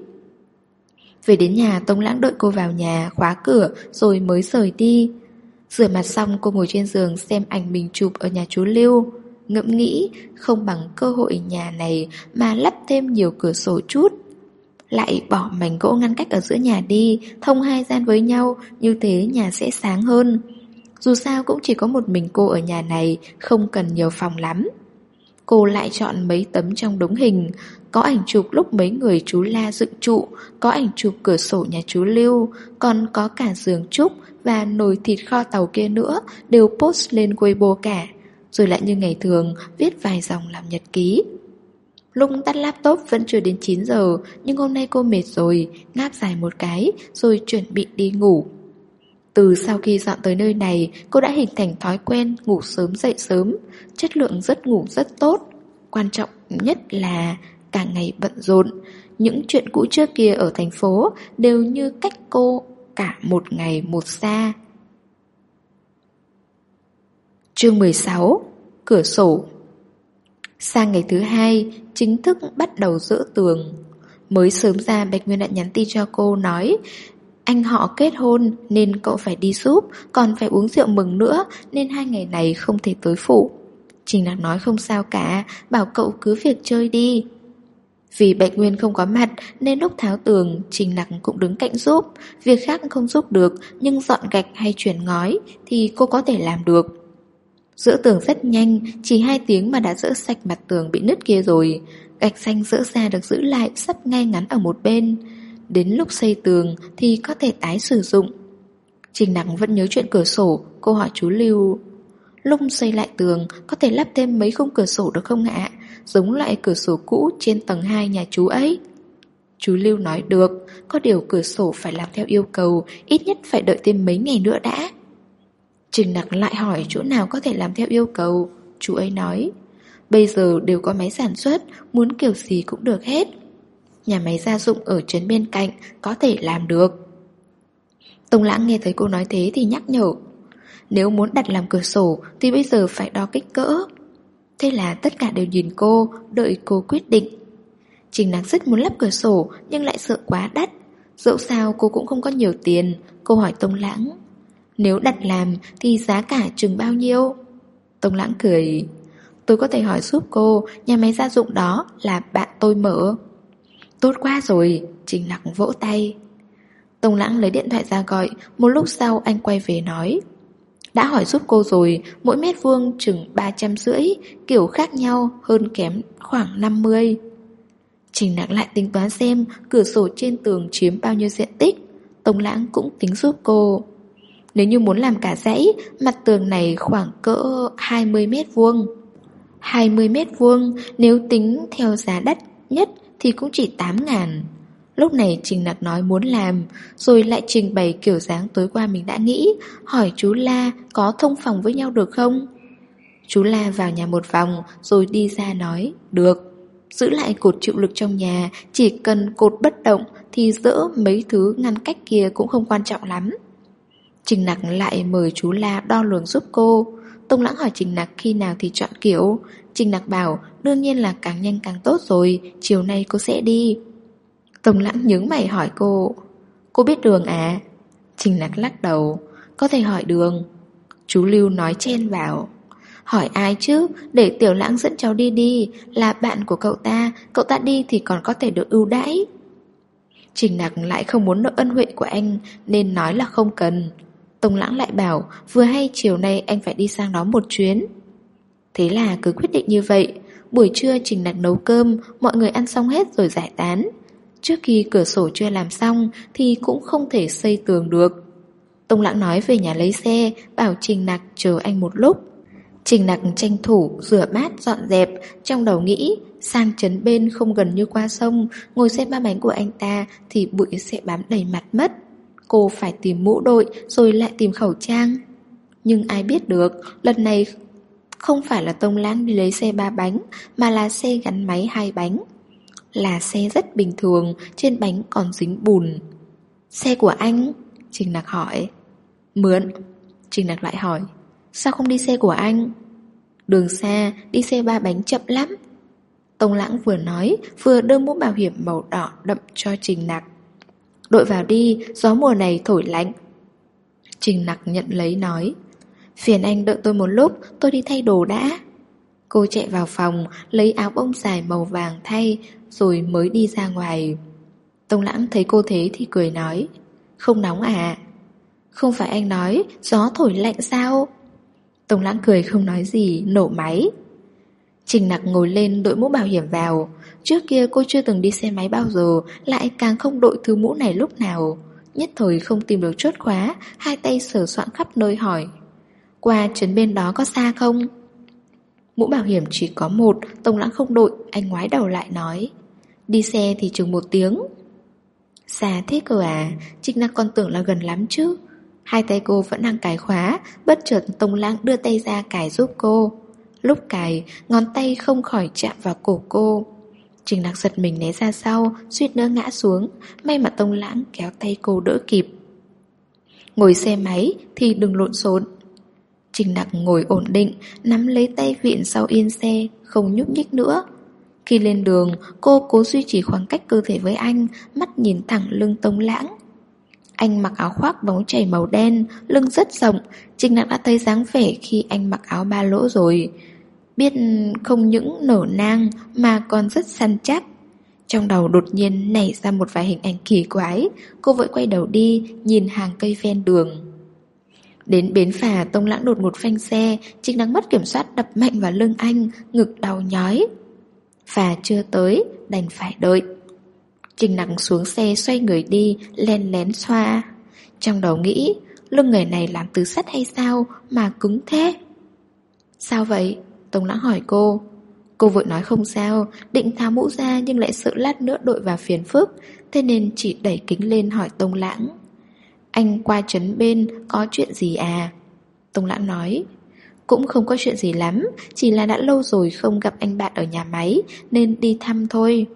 Về đến nhà, Tông Lãng đợi cô vào nhà, khóa cửa rồi mới rời đi. Rửa mặt xong cô ngồi trên giường xem ảnh mình chụp ở nhà chú Lưu. Ngẫm nghĩ không bằng cơ hội nhà này mà lắp thêm nhiều cửa sổ chút. Lại bỏ mảnh gỗ ngăn cách ở giữa nhà đi, thông hai gian với nhau, như thế nhà sẽ sáng hơn. Dù sao cũng chỉ có một mình cô ở nhà này, không cần nhiều phòng lắm. Cô lại chọn mấy tấm trong đống hình. Có ảnh chụp lúc mấy người chú La dựng trụ, có ảnh chụp cửa sổ nhà chú Lưu, còn có cả giường trúc và nồi thịt kho tàu kia nữa, đều post lên Weibo cả. Rồi lại như ngày thường, viết vài dòng làm nhật ký. Lúc tắt laptop vẫn chưa đến 9 giờ, nhưng hôm nay cô mệt rồi, ngáp dài một cái, rồi chuẩn bị đi ngủ. Từ sau khi dọn tới nơi này, cô đã hình thành thói quen ngủ sớm dậy sớm, chất lượng giấc ngủ rất tốt. Quan trọng nhất là cả ngày bận rộn, những chuyện cũ trước kia ở thành phố đều như cách cô cả một ngày một xa. Chương 16. Cửa sổ. Sang ngày thứ 2, chính thức bắt đầu dỡ tường. Mới sớm ra Bạch Nguyên đã nhắn tin cho cô nói anh họ kết hôn nên cậu phải đi giúp, còn phải uống rượu mừng nữa nên 2 ngày này không thể tới phụ. Trình Nặc nói không sao cả, bảo cậu cứ việc chơi đi. Vì Bạch Nguyên không có mặt nên lúc tháo tường, Trình Nặc cũng đứng cạnh giúp. Việc khác không giúp được, nhưng dọn gạch hay chuyển ngói thì cô có thể làm được. Dỡ tường rất nhanh, chỉ 2 tiếng mà đã dỡ sạch mặt tường bị nứt kia rồi. Gạch xanh dỡ ra được giữ lại sắp ngay ngắn ở một bên. Đến lúc xây tường thì có thể tái sử dụng. Trình Nặc vẫn nhớ chuyện cửa sổ, cô hỏi chú Lưu. Lúc xây lại tường có thể lắp thêm mấy khung cửa sổ được không ạ? Giống loại cửa sổ cũ trên tầng 2 nhà chú ấy. Chú Lưu nói được, có điều cửa sổ phải làm theo yêu cầu, ít nhất phải đợi thêm mấy ngày nữa đã. Trình Nặc lại hỏi chỗ nào có thể làm theo yêu cầu. Chú ấy nói, bây giờ đều có máy sản xuất, muốn kiểu gì cũng được hết. Nhà máy gia dụng ở trấn bên cạnh có thể làm được. Tông Lãng nghe thấy cô nói thế thì nhắc nhở, nếu muốn đặt làm cửa sổ thì bây giờ phải đo kích cỡ. Thế là tất cả đều nhìn cô, đợi cô quyết định. Trình Nặc rất muốn lắp cửa sổ nhưng lại sợ quá đắt. Dẫu sao cô cũng không có nhiều tiền. Cô hỏi Tông Lãng, nếu đặt làm thì giá cả chừng bao nhiêu? Tông Lãng cười, tôi có thể hỏi giúp cô, nhà máy gia dụng đó là bạn tôi mở. Tốt quá rồi, Trình Nặc vỗ tay. Tông Lãng lấy điện thoại ra gọi. Một lúc sau anh quay về nói, đã hỏi giúp cô rồi, mỗi mét vuông chừng 350, kiểu khác nhau, hơn kém khoảng 50. Trình Nặc lại tính toán xem cửa sổ trên tường chiếm bao nhiêu diện tích. Tông Lãng cũng tính giúp cô. Nếu như muốn làm cả dãy, mặt tường này khoảng cỡ 20 mét vuông. 20 mét vuông, nếu tính theo giá đắt nhất thì cũng chỉ 8.000. Lúc này Trình Nặc nói muốn làm, rồi lại trình bày kiểu dáng tối qua mình đã nghĩ, hỏi chú La có thông phòng với nhau được không? Chú La vào nhà một vòng rồi đi ra nói, được. Giữ lại cột chịu lực trong nhà, chỉ cần cột bất động thì dỡ mấy thứ ngăn cách kia cũng không quan trọng lắm. Trình Nặc lại mời chú La đo lường giúp cô. Tông Lãng hỏi Trình Nặc khi nào thì chọn kiểu. Trình Nặc bảo đương nhiên là càng nhanh càng tốt rồi, chiều nay cô sẽ đi. Tông Lãng nhướng mày hỏi cô biết đường à? Trình Nặc lắc đầu, có thể hỏi đường. Chú Lưu nói chen vào, hỏi ai chứ, để Tiểu Lãng dẫn cháu đi đi, là bạn của cậu ta đi thì còn có thể được ưu đãi. Trình Nặc lại không muốn nợ ân huệ của anh nên nói là không cần. Tông Lãng lại bảo vừa hay chiều nay anh phải đi sang đó một chuyến. Thế là cứ quyết định như vậy. Buổi trưa Trình Nặc nấu cơm, mọi người ăn xong hết rồi giải tán. Trước khi cửa sổ chưa làm xong thì cũng không thể xây tường được. Tông Lãng nói về nhà lấy xe, bảo Trình Nặc chờ anh một lúc. Trình Nặc tranh thủ rửa bát dọn dẹp, trong đầu nghĩ sang trấn bên không gần như qua sông, ngồi xe ba bánh của anh ta thì bụi sẽ bám đầy mặt mất. Cô phải tìm mũ đội rồi lại tìm khẩu trang. Nhưng ai biết được, lần này không phải là Tông Lãng đi lấy xe ba bánh mà là xe gắn máy 2 bánh. Là xe rất bình thường, trên bánh còn dính bùn. Xe của anh? Trình Nặc hỏi. Mượn. Trình Nặc lại hỏi, sao không đi xe của anh? Đường xa, đi xe ba bánh chậm lắm. Tông Lãng vừa nói vừa đưa mũ bảo hiểm màu đỏ đậm cho Trình Nặc. Đội vào đi, gió mùa này thổi lạnh. Trình Nặc nhận lấy nói, phiền anh đợi tôi một lúc, tôi đi thay đồ đã. Cô chạy vào phòng, lấy áo bông dài màu vàng thay, rồi mới đi ra ngoài. Tông Lãng thấy cô thế thì cười nói, không nóng à? Không phải anh nói gió thổi lạnh sao? Tông Lãng cười không nói gì, nổ máy. Trình Nặc ngồi lên đội mũ bảo hiểm vào. Trước kia cô chưa từng đi xe máy bao giờ, lại càng không đội thứ mũ này lúc nào. Nhất thời không tìm được chốt khóa, hai tay sờ soạn khắp nơi hỏi, qua trấn bên đó có xa không? Mũ bảo hiểm chỉ có một, Tông Lãng không đội. Anh ngoái đầu lại nói, đi xe thì chừng 1 tiếng. Xa thế cơ à? Trình Nặc còn tưởng là gần lắm chứ. Hai tay cô vẫn đang cài khóa, bất chợt Tông Lãng đưa tay ra cài giúp cô. Lúc cài, ngón tay không khỏi chạm vào cổ cô. Trình Nặc giật mình né ra sau, suýt nữa ngã xuống. May mà Tông Lãng kéo tay cô đỡ kịp. Ngồi xe máy thì đừng lộn xộn. Trình Nặc ngồi ổn định, nắm lấy tay vịn sau yên xe, không nhúc nhích nữa. Khi lên đường, cô cố duy trì khoảng cách cơ thể với anh, mắt nhìn thẳng lưng Tông Lãng. Anh mặc áo khoác bóng chảy màu đen, lưng rất rộng. Trình Nặc đã thấy dáng vẻ khi anh mặc áo ba lỗ rồi. biết không những nở nang mà còn rất săn chắc. Trong đầu đột nhiên nảy ra một vài hình ảnh kỳ quái. Cô vội quay đầu đi, nhìn hàng cây ven đường. Đến bến phà, Tông Lãng đột ngột phanh xe, Trình Đằng mất kiểm soát đập mạnh vào lưng anh, ngực đau nhói. Phà chưa tới, đành phải đợi. Trình Đằng xuống xe xoay người đi, len lén xoa. Trong đầu nghĩ, lưng người này làm từ sắt hay sao mà cứng thế? Sao vậy? Tông Lãng hỏi cô. Cô vội nói không sao, định tháo mũ ra nhưng lại sợ lát nữa đội vào phiền phức, thế nên chỉ đẩy kính lên hỏi Tông Lãng. Anh qua trấn bên, có chuyện gì à? Tông Lãng nói. Cũng không có chuyện gì lắm, chỉ là đã lâu rồi không gặp anh bạn ở nhà máy nên đi thăm thôi.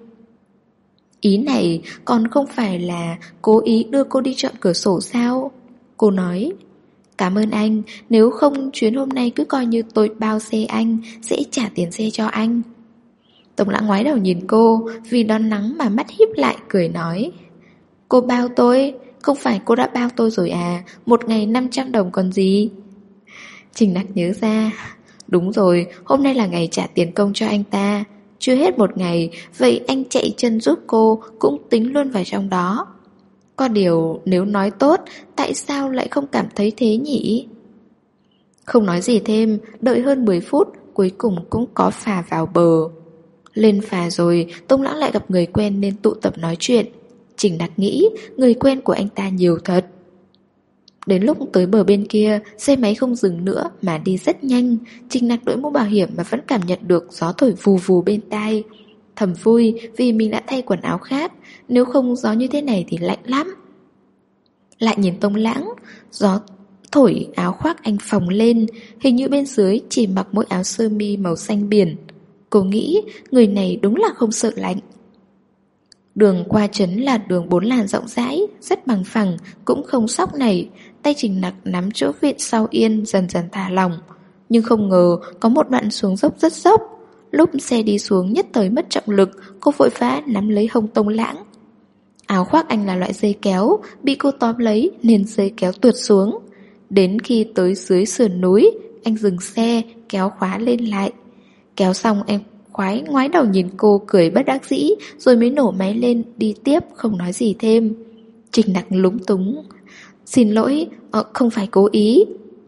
Ý này còn không phải là cố ý đưa cô đi chọn cửa sổ sao? Cô nói. Cảm ơn anh, nếu không chuyến hôm nay cứ coi như tôi bao xe anh, sẽ trả tiền xe cho anh. Tông Lãng ngoái đầu nhìn cô, vì đón nắng mà mắt híp lại cười nói. Cô bao tôi? Không phải cô đã bao tôi rồi à, một ngày 500 đồng còn gì? Trình Nặc nhớ ra. Đúng rồi, hôm nay là ngày trả tiền công cho anh ta. Chưa hết một ngày, vậy anh chạy chân giúp cô cũng tính luôn vào trong đó. Có điều nếu nói tốt, tại sao lại không cảm thấy thế nhỉ? Không nói gì thêm, đợi hơn 10 phút, cuối cùng cũng có phà vào bờ. Lên phà rồi, Tông Lãng lại gặp người quen nên tụ tập nói chuyện. Trình Nặc nghĩ người quen của anh ta nhiều thật. Đến lúc tới bờ bên kia, xe máy không dừng nữa mà đi rất nhanh. Trình Nặc đội mũ bảo hiểm mà vẫn cảm nhận được gió thổi vù vù bên tai. Thầm vui vì mình đã thay quần áo khác, nếu không gió như thế này thì lạnh lắm. Lại nhìn Tông Lãng, gió thổi áo khoác anh phồng lên, hình như bên dưới chỉ mặc mỗi áo sơ mi màu xanh biển. Cô nghĩ người này đúng là không sợ lạnh. Đường qua trấn là đường 4 làn rộng rãi, rất bằng phẳng, cũng không sóc nảy. Tay Trình Nặc nắm chỗ vịn sau yên dần dần thả lỏng. Nhưng không ngờ có một đoạn xuống dốc rất dốc. Lúc xe đi xuống nhất thời mất trọng lực, cô vội vã nắm lấy hông Tông Lãng. Áo khoác anh là loại dây kéo, bị cô tóm lấy nên dây kéo tuột xuống. Đến khi tới dưới sườn núi, anh dừng xe, kéo khóa lên lại. Kéo xong em ngoái đầu nhìn cô cười bất đắc dĩ, rồi mới nổ máy lên đi tiếp, không nói gì thêm. Trình Nặc lúng túng. Xin lỗi, không phải cố ý.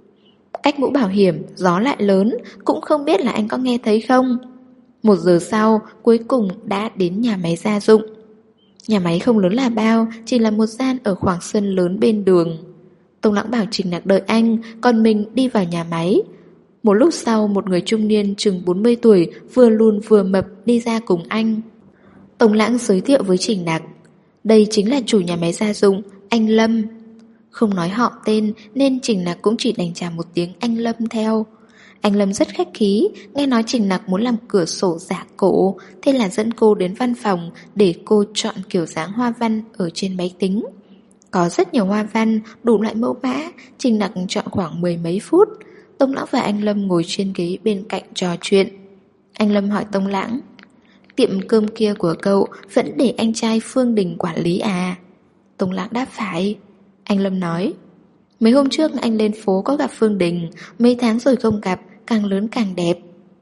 Cách mũ bảo hiểm, gió lại lớn, cũng không biết là anh có nghe thấy không. 1 giờ sau, cuối cùng đã đến nhà máy gia dụng. Nhà máy không lớn là bao, chỉ là một gian ở khoảng sân lớn bên đường. Tông Lãng bảo Trình Nặc đợi anh, còn mình đi vào nhà máy. Một lúc sau, một người trung niên chừng 40 tuổi, vừa lùn vừa mập đi ra cùng anh. Tông Lãng giới thiệu với Trình Nặc. Đây chính là chủ nhà máy gia dụng, anh Lâm. Không nói họ tên nên Trình Nặc cũng chỉ đành chào một tiếng anh Lâm theo. Anh Lâm rất khách khí, nghe nói Trình Nặc muốn làm cửa sổ giả cổ, thế là dẫn cô đến văn phòng để cô chọn kiểu dáng hoa văn ở trên máy tính. Có rất nhiều hoa văn, đủ loại mẫu mã, Trình Nặc chọn khoảng 10 mấy phút. Tông Lãng và anh Lâm ngồi trên ghế bên cạnh trò chuyện. Anh Lâm hỏi Tông Lãng, tiệm cơm kia của cậu vẫn để anh trai Phương Đình quản lý à? Tông Lãng đáp phải. Anh Lâm nói, mấy hôm trước anh lên phố có gặp Phương Đình, mấy tháng rồi không gặp, càng lớn càng đẹp.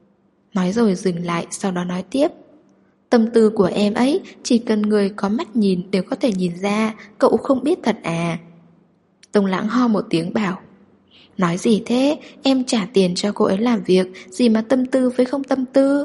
Nói rồi dừng lại, sau đó nói tiếp. Tâm tư của em ấy, chỉ cần người có mắt nhìn đều có thể nhìn ra, cậu không biết thật à? Tông Lãng ho một tiếng bảo, nói gì thế, em trả tiền cho cô ấy làm việc, gì mà tâm tư với không tâm tư.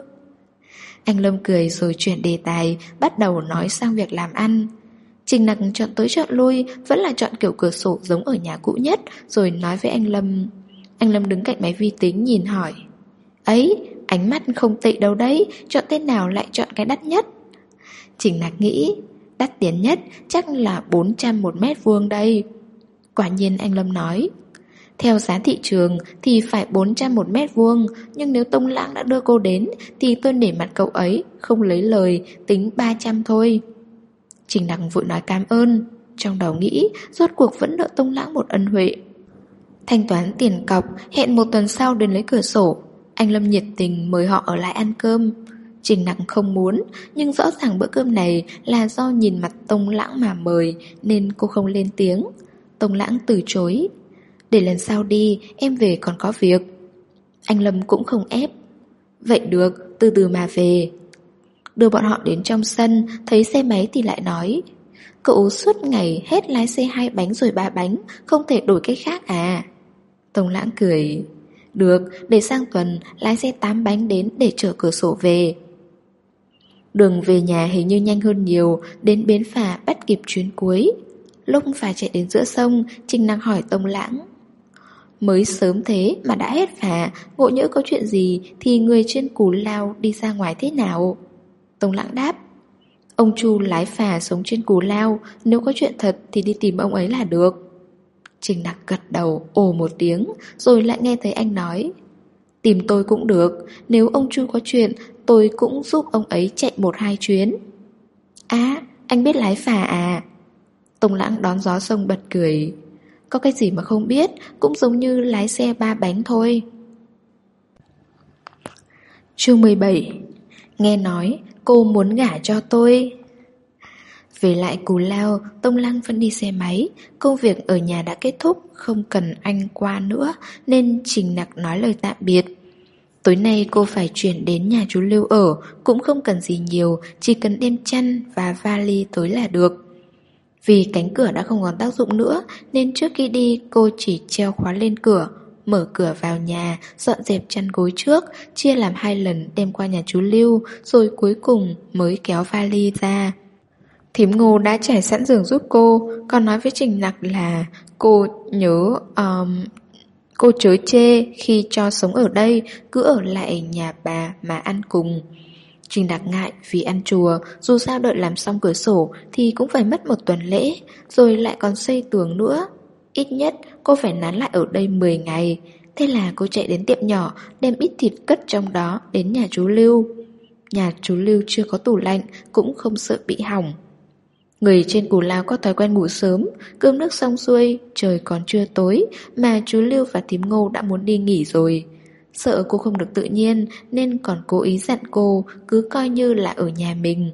Anh Lâm cười rồi chuyển đề tài, bắt đầu nói sang việc làm ăn. Trình Nặc chọn tới chọn lui, vẫn là chọn kiểu cửa sổ giống ở nhà cũ nhất, rồi nói với anh Lâm. Anh Lâm đứng cạnh máy vi tính nhìn hỏi, ấy, ánh mắt không tệ đâu đấy, chọn tên nào lại chọn cái đắt nhất? Trình Nặc nghĩ, đắt tiền nhất chắc là 400 một mét vuông đây. Quả nhiên anh Lâm nói, theo giá thị trường thì phải 400 một mét vuông, nhưng nếu Tông Lãng đã đưa cô đến thì tôi nể mặt cậu ấy, không lấy lời, tính 300 thôi. Trình Nặc vội nói cảm ơn, trong đầu nghĩ rốt cuộc vẫn nợ Tông Lãng một ân huệ. Thanh toán tiền cọc, hẹn 1 tuần sau đến lấy cửa sổ. Anh Lâm nhiệt tình mời họ ở lại ăn cơm. Trình Nặc không muốn, nhưng rõ ràng bữa cơm này là do nhìn mặt Tông Lãng mà mời, nên cô không lên tiếng. Tông Lãng từ chối. Để lần sau đi, em về còn có việc. Anh Lâm cũng không ép. Vậy được, từ từ mà về. Đưa bọn họ đến trong sân, thấy xe máy thì lại nói, cậu suốt ngày hết lái xe 2 bánh rồi 3 bánh, không thể đổi cách khác à? Tông Lãng cười, được, để sang tuần lái xe 8 bánh đến để chở cửa sổ về. Đường về nhà hình như nhanh hơn nhiều, đến bến phà bắt kịp chuyến cuối. Lúc phà chạy đến giữa sông, Trình Năng hỏi Tông Lãng, mới sớm thế mà đã hết phà, ngộ nhỡ có chuyện gì thì người trên Cù Lao đi ra ngoài thế nào? Tông Lãng đáp, ông Chu lái phà sống trên Cù Lao, nếu có chuyện thật thì đi tìm ông ấy là được. Trình Nặc gật đầu, ồ một tiếng, rồi lại nghe thấy anh nói, tìm tôi cũng được, nếu ông Chu có chuyện, tôi cũng giúp ông ấy chạy 1-2 chuyến. À, anh biết lái phà à? Tông Lãng đón gió sông bật cười, có cái gì mà không biết, cũng giống như lái xe 3 bánh thôi. Chương 17. Nghe nói cô muốn gả cho tôi. Về lại Cù Lao, Tông Lăng vẫn đi xe máy. Công việc ở nhà đã kết thúc, không cần anh qua nữa, nên Trình Nặc nói lời tạm biệt. Tối nay cô phải chuyển đến nhà chú Lưu ở, cũng không cần gì nhiều, chỉ cần đem chăn và vali tới là được. Vì cánh cửa đã không còn tác dụng nữa, nên trước khi đi cô chỉ treo khóa lên cửa, mở cửa vào nhà, dọn dẹp chăn gối trước, chia làm 2 lần đem qua nhà chú Lưu, rồi cuối cùng mới kéo vali ra. Thím Ngô đã trải sẵn giường giúp cô, còn nói với Trình Nặc là cô nhớ cô chớ chê khi cho sống ở đây, cứ ở lại nhà bà mà ăn cùng. Trình Nặc ngại vì ăn chùa, dù sao đợi làm xong cửa sổ thì cũng phải mất 1 tuần lễ, rồi lại còn xây tường nữa. Ít nhất cô phải nán lại ở đây 10 ngày. Thế là cô chạy đến tiệm nhỏ, đem ít thịt cất trong đó đến nhà chú Lưu. Nhà chú Lưu chưa có tủ lạnh, cũng không sợ bị hỏng. Người trên Cù Lao có thói quen ngủ sớm, cơm nước xong xuôi, trời còn chưa tối mà chú Lưu và thím Ngô đã muốn đi nghỉ rồi. Sợ cô không được tự nhiên nên còn cố ý dặn cô cứ coi như là ở nhà mình.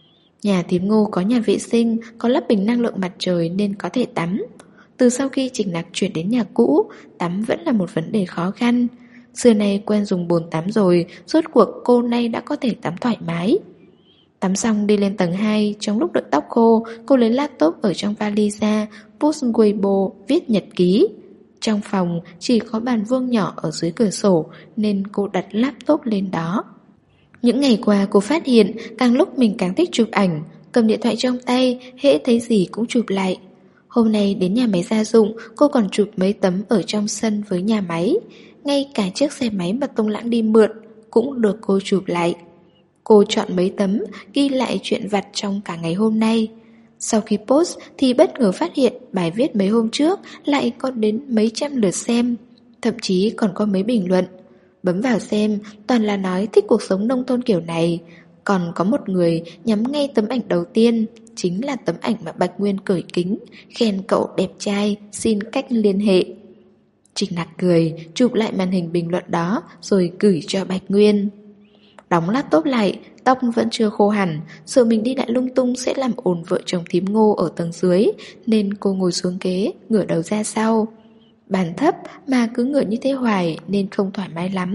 Nhà thím Ngô có nhà vệ sinh, có lắp bình năng lượng mặt trời nên có thể tắm. Từ sau khi Trình Nặc chuyển đến nhà cũ, tắm vẫn là một vấn đề khó khăn. Xưa nay quen dùng bồn tắm rồi, rốt cuộc cô nay đã có thể tắm thoải mái. Tắm xong đi lên tầng 2, trong lúc đợi tóc khô, cô lấy laptop ở trong vali ra, post Weibo, viết nhật ký. Trong phòng chỉ có bàn vuông nhỏ ở dưới cửa sổ nên cô đặt laptop lên đó. Những ngày qua cô phát hiện càng lúc mình càng thích chụp ảnh, cầm điện thoại trong tay, hễ thấy gì cũng chụp lại. Hôm nay đến nhà máy gia dụng, cô còn chụp mấy tấm ở trong sân với nhà máy. Ngay cả chiếc xe máy mà Tông Lãng đi mượn cũng được cô chụp lại. Cô chọn mấy tấm, ghi lại chuyện vặt trong cả ngày hôm nay. Sau khi post thì bất ngờ phát hiện bài viết mấy hôm trước lại có đến mấy trăm lượt xem, thậm chí còn có mấy bình luận. Bấm vào xem, toàn là nói thích cuộc sống nông thôn kiểu này. Còn có một người nhắm ngay tấm ảnh đầu tiên, chính là tấm ảnh mà Bạch Nguyên cởi kính, khen cậu đẹp trai, xin cách liên hệ. Trình Nặc cười, chụp lại màn hình bình luận đó rồi gửi cho Bạch Nguyên. Đóng laptop lại, tóc vẫn chưa khô hẳn, sợ mình đi lại lung tung sẽ làm ồn vợ chồng thím Ngô ở tầng dưới, nên cô ngồi xuống ghế, ngửa đầu ra sau. Bàn thấp mà cứ ngửa như thế hoài nên không thoải mái lắm.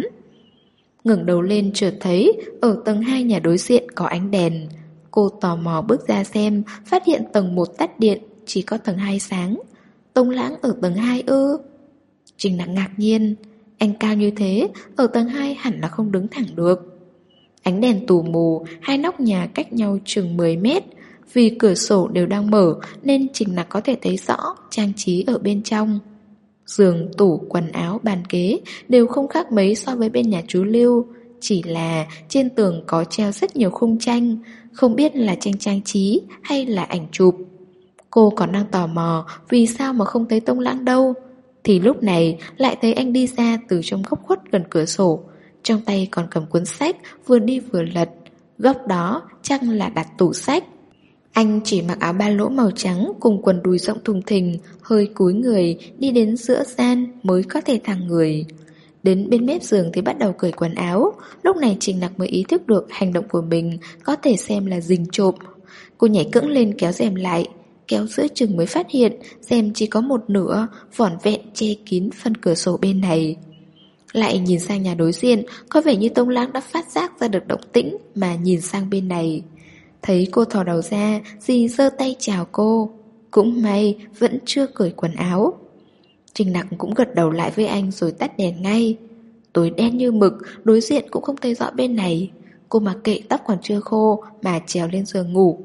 Ngẩng đầu lên chợt thấy ở tầng 2 nhà đối diện có ánh đèn. Cô tò mò bước ra xem, phát hiện tầng 1 tắt điện, chỉ có tầng 2 sáng. Tông Lãng ở tầng 2 ư? Trình Nặc ngạc nhiên, anh cao như thế, ở tầng 2 hẳn là không đứng thẳng được. Ánh đèn tù mù, 2 nóc nhà cách nhau chừng 10 mét. Vì cửa sổ đều đang mở nên Trình Nặc có thể thấy rõ trang trí ở bên trong. Giường, tủ, quần áo, bàn ghế đều không khác mấy so với bên nhà chú Lưu. Chỉ là trên tường có treo rất nhiều khung tranh, không biết là tranh trang trí hay là ảnh chụp. Cô còn đang tò mò vì sao mà không thấy Tông Lãng đâu. Thì lúc này lại thấy anh đi ra từ trong góc khuất gần cửa sổ. Trong tay còn cầm cuốn sách, vừa đi vừa lật. Góc đó chắc là đặt tủ sách. Anh chỉ mặc áo ba lỗ màu trắng cùng quần đùi rộng thùng thình, hơi cúi người, đi đến giữa gian mới có thể thẳng người. Đến bên mép giường thì bắt đầu cởi quần áo. Lúc này Trình Nặc mới ý thức được hành động của mình có thể xem là rình trộm. Cô nhảy cẫng lên kéo rèm lại. Kéo giữa chừng mới phát hiện rèm chỉ có một nửa, vỏn vẹn che kín phần cửa sổ bên này. Lại nhìn sang nhà đối diện, có vẻ như Tông Lãng đã phát giác ra được động tĩnh mà nhìn sang bên này. Thấy cô thò đầu ra, dì giơ tay chào cô. Cũng may vẫn chưa cởi quần áo. Trình Nặc cũng gật đầu lại với anh rồi tắt đèn ngay. Tối đen như mực, đối diện cũng không thấy rõ bên này. Cô mặc kệ tóc còn chưa khô mà trèo lên giường ngủ.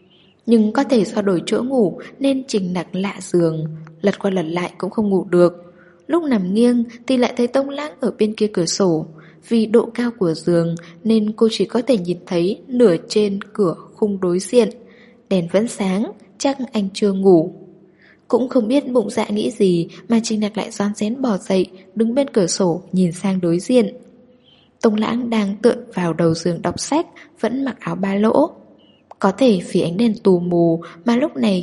Nhưng có thể do đổi chỗ ngủ nên Trình Nặc lạ giường, lật qua lật lại cũng không ngủ được. Lúc nằm nghiêng thì lại thấy Tông Lãng ở bên kia cửa sổ. Vì độ cao của giường nên cô chỉ có thể nhìn thấy nửa trên cửa khung đối diện. Đèn vẫn sáng, chắc anh chưa ngủ. Cũng không biết bụng dạ nghĩ gì mà Trình Nặc lại rón rén bò dậy, đứng bên cửa sổ nhìn sang đối diện. Tông Lãng đang tựa vào đầu giường đọc sách, vẫn mặc áo ba lỗ. Có thể vì ánh đèn tù mù mà lúc này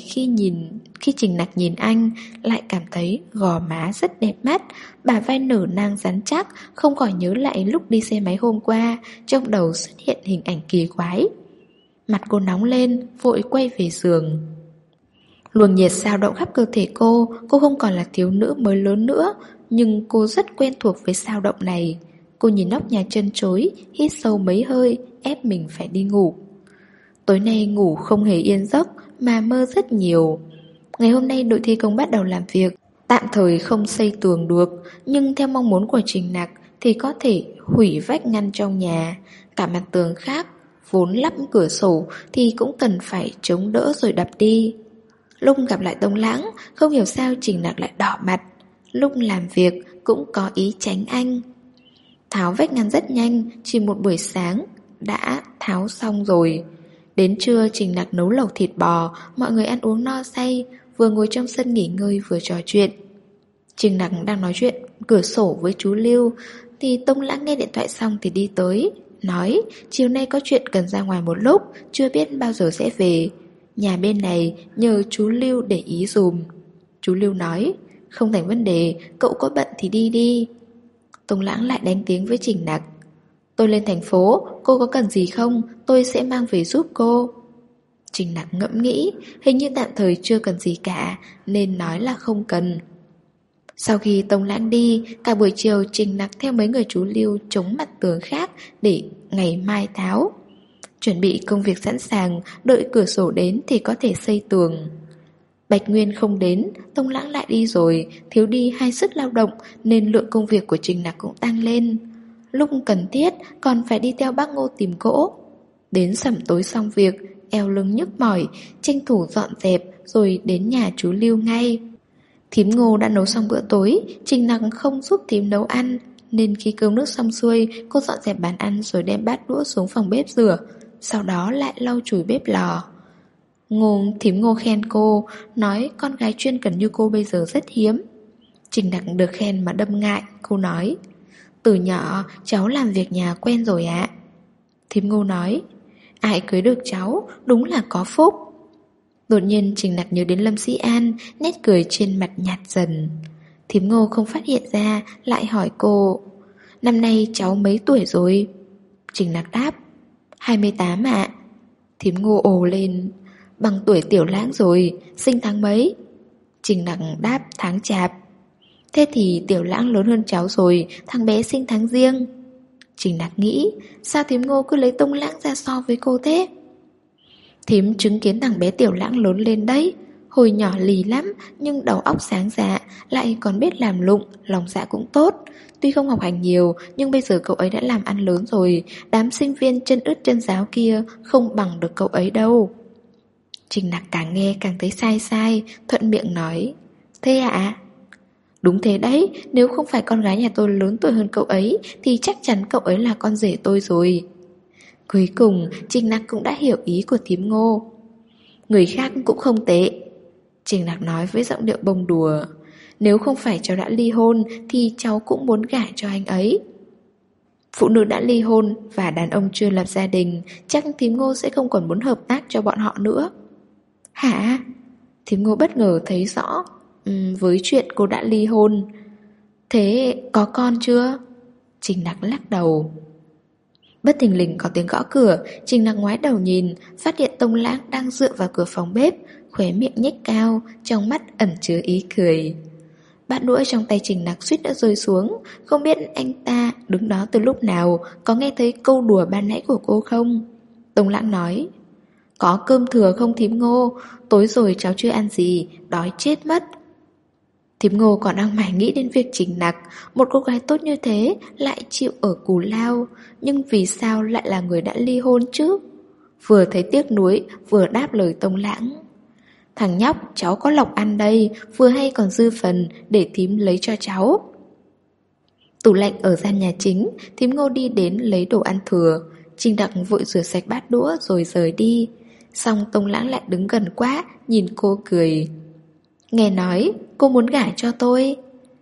khi Trình Nặc nhìn anh lại cảm thấy gò má rất đẹp mắt, bả vai nở nang rắn chắc, không khỏi nhớ lại lúc đi xe máy hôm qua, trong đầu xuất hiện hình ảnh kỳ quái. Mặt cô nóng lên, vội quay về giường. Luồng nhiệt dao động khắp cơ thể cô không còn là thiếu nữ mới lớn nữa, nhưng cô rất quen thuộc với dao động này. Cô nhìn nóc nhà chân chối, hít sâu mấy hơi, ép mình phải đi ngủ. Tối nay ngủ không hề yên giấc mà mơ rất nhiều. Ngày hôm nay đội thi công bắt đầu làm việc, tạm thời không xây tường được, nhưng theo mong muốn của Trình Nặc thì có thể hủy vách ngăn trong nhà. Cả mặt tường khác, vốn lắp cửa sổ thì cũng cần phải chống đỡ rồi đập đi. Lúc gặp lại Tông Lãng, không hiểu sao Trình Nặc lại đỏ mặt. Lúc làm việc cũng có ý tránh anh. Tháo vách ngăn rất nhanh, chỉ một buổi sáng đã tháo xong rồi. Đến trưa Trình Nặc nấu lẩu thịt bò, mọi người ăn uống no say, vừa ngồi trong sân nghỉ ngơi vừa trò chuyện. Trình Nặc đang nói chuyện cửa sổ với chú Lưu thì Tông Lãng nghe điện thoại xong thì đi tới, nói chiều nay có chuyện cần ra ngoài một lúc, chưa biết bao giờ sẽ về. Nhà bên này nhờ chú Lưu để ý dùm. Chú Lưu nói không thành vấn đề, cậu có bận thì đi đi. Tông Lãng lại đánh tiếng với Trình Nặc. Tôi lên thành phố, cô có cần gì không? Tôi sẽ mang về giúp cô. Trình Nặc ngẫm nghĩ, hình như tạm thời chưa cần gì cả, nên nói là không cần. Sau khi Tông Lãng đi, cả buổi chiều Trình Nặc theo mấy người chú Lưu chống mặt tường khác để ngày mai tháo. Chuẩn bị công việc sẵn sàng, đợi cửa sổ đến thì có thể xây tường. Bạch Nguyên không đến, Tông Lãng lại đi rồi, thiếu đi 2 sức lao động nên lượng công việc của Trình Nặc cũng tăng lên. Lúc cần thiết còn phải đi theo bác Ngô tìm gỗ. Đến sẩm tối xong việc, eo lưng nhức mỏi, tranh thủ dọn dẹp rồi đến nhà chú Lưu ngay. Thím Ngô đã nấu xong bữa tối, Trình Nặc không giúp thím nấu ăn, nên khi cơm nước xong xuôi, cô dọn dẹp bàn ăn rồi đem bát đũa xuống phòng bếp rửa, sau đó lại lau chùi bếp lò. Thím Ngô khen cô, nói con gái chuyên cần như cô bây giờ rất hiếm. Trình Nặc được khen mà đâm ngại, cô nói từ nhỏ cháu làm việc nhà quen rồi ạ. Thím Ngô nói ai cưới được cháu đúng là có phúc. Đột nhiên Trình Nặc nhớ đến Lâm Sĩ An, nét cười trên mặt nhạt dần. Thím Ngô không phát hiện ra, lại hỏi cô năm nay cháu mấy tuổi rồi? Trình Nặc đáp 28 ạ. Thím Ngô ồ lên bằng tuổi Tiểu Lãng rồi, sinh tháng mấy? Trình Nặc đáp tháng Chạp. Thế thì Tiểu Lãng lớn hơn cháu rồi, thằng bé sinh tháng Giêng. Trình Nặc nghĩ sao thím Ngô cứ lấy Tông Lãng ra so với cô thế? Thím chứng kiến thằng bé Tiểu Lãng lớn lên đấy. Hồi nhỏ lì lắm nhưng đầu óc sáng dạ, lại còn biết làm lụng, lòng dạ cũng tốt. Tuy không học hành nhiều nhưng bây giờ cậu ấy đã làm ăn lớn rồi. Đám sinh viên chân ướt chân ráo kia không bằng được cậu ấy đâu. Trình Nặc càng nghe càng thấy sai sai, thuận miệng nói thế ạ? Đúng thế đấy, nếu không phải con gái nhà tôi lớn tuổi hơn cậu ấy thì chắc chắn cậu ấy là con rể tôi rồi. Cuối cùng Trình Nặc cũng đã hiểu ý của thím Ngô. Người khác cũng không tệ, Trình Nặc nói với giọng điệu bông đùa. Nếu không phải cháu đã ly hôn thì cháu cũng muốn gả cho anh ấy. Phụ nữ đã ly hôn và đàn ông chưa lập gia đình, chắc thím Ngô sẽ không còn muốn hợp tác cho bọn họ nữa. Hả? Thím Ngô bất ngờ thấy rõ với chuyện cô đã ly hôn. Thế có con chưa? Trình Nặc lắc đầu. Bất thình lình có tiếng gõ cửa. Trình Nặc ngoái đầu nhìn, phát hiện Tông Lãng đang dựa vào cửa phòng bếp, khóe miệng nhếch cao, trong mắt ẩn chứa ý cười. Bát đũa trong tay Trình Nặc suýt đã rơi xuống. Không biết anh ta đứng đó từ lúc nào, có nghe thấy câu đùa ban nãy của cô không? Tông Lãng nói: có cơm thừa không thím Ngô? Tối rồi cháu chưa ăn gì, đói chết mất. Thím Ngô còn đang mải nghĩ đến việc Trình Nặc, một cô gái tốt như thế lại chịu ở Cù Lao, nhưng vì sao lại là người đã ly hôn chứ? Vừa thấy tiếc nuối, vừa đáp lời Tông Lãng: thằng nhóc, cháu có lộc ăn đây, vừa hay còn dư phần để thím lấy cho cháu. Tủ lạnh ở gian nhà chính, thím Ngô đi đến lấy đồ ăn thừa. Trình Nặc vội rửa sạch bát đũa rồi rời đi. Xong Tông Lãng lại đứng gần quá, nhìn cô cười: nghe nói cô muốn gả cho tôi.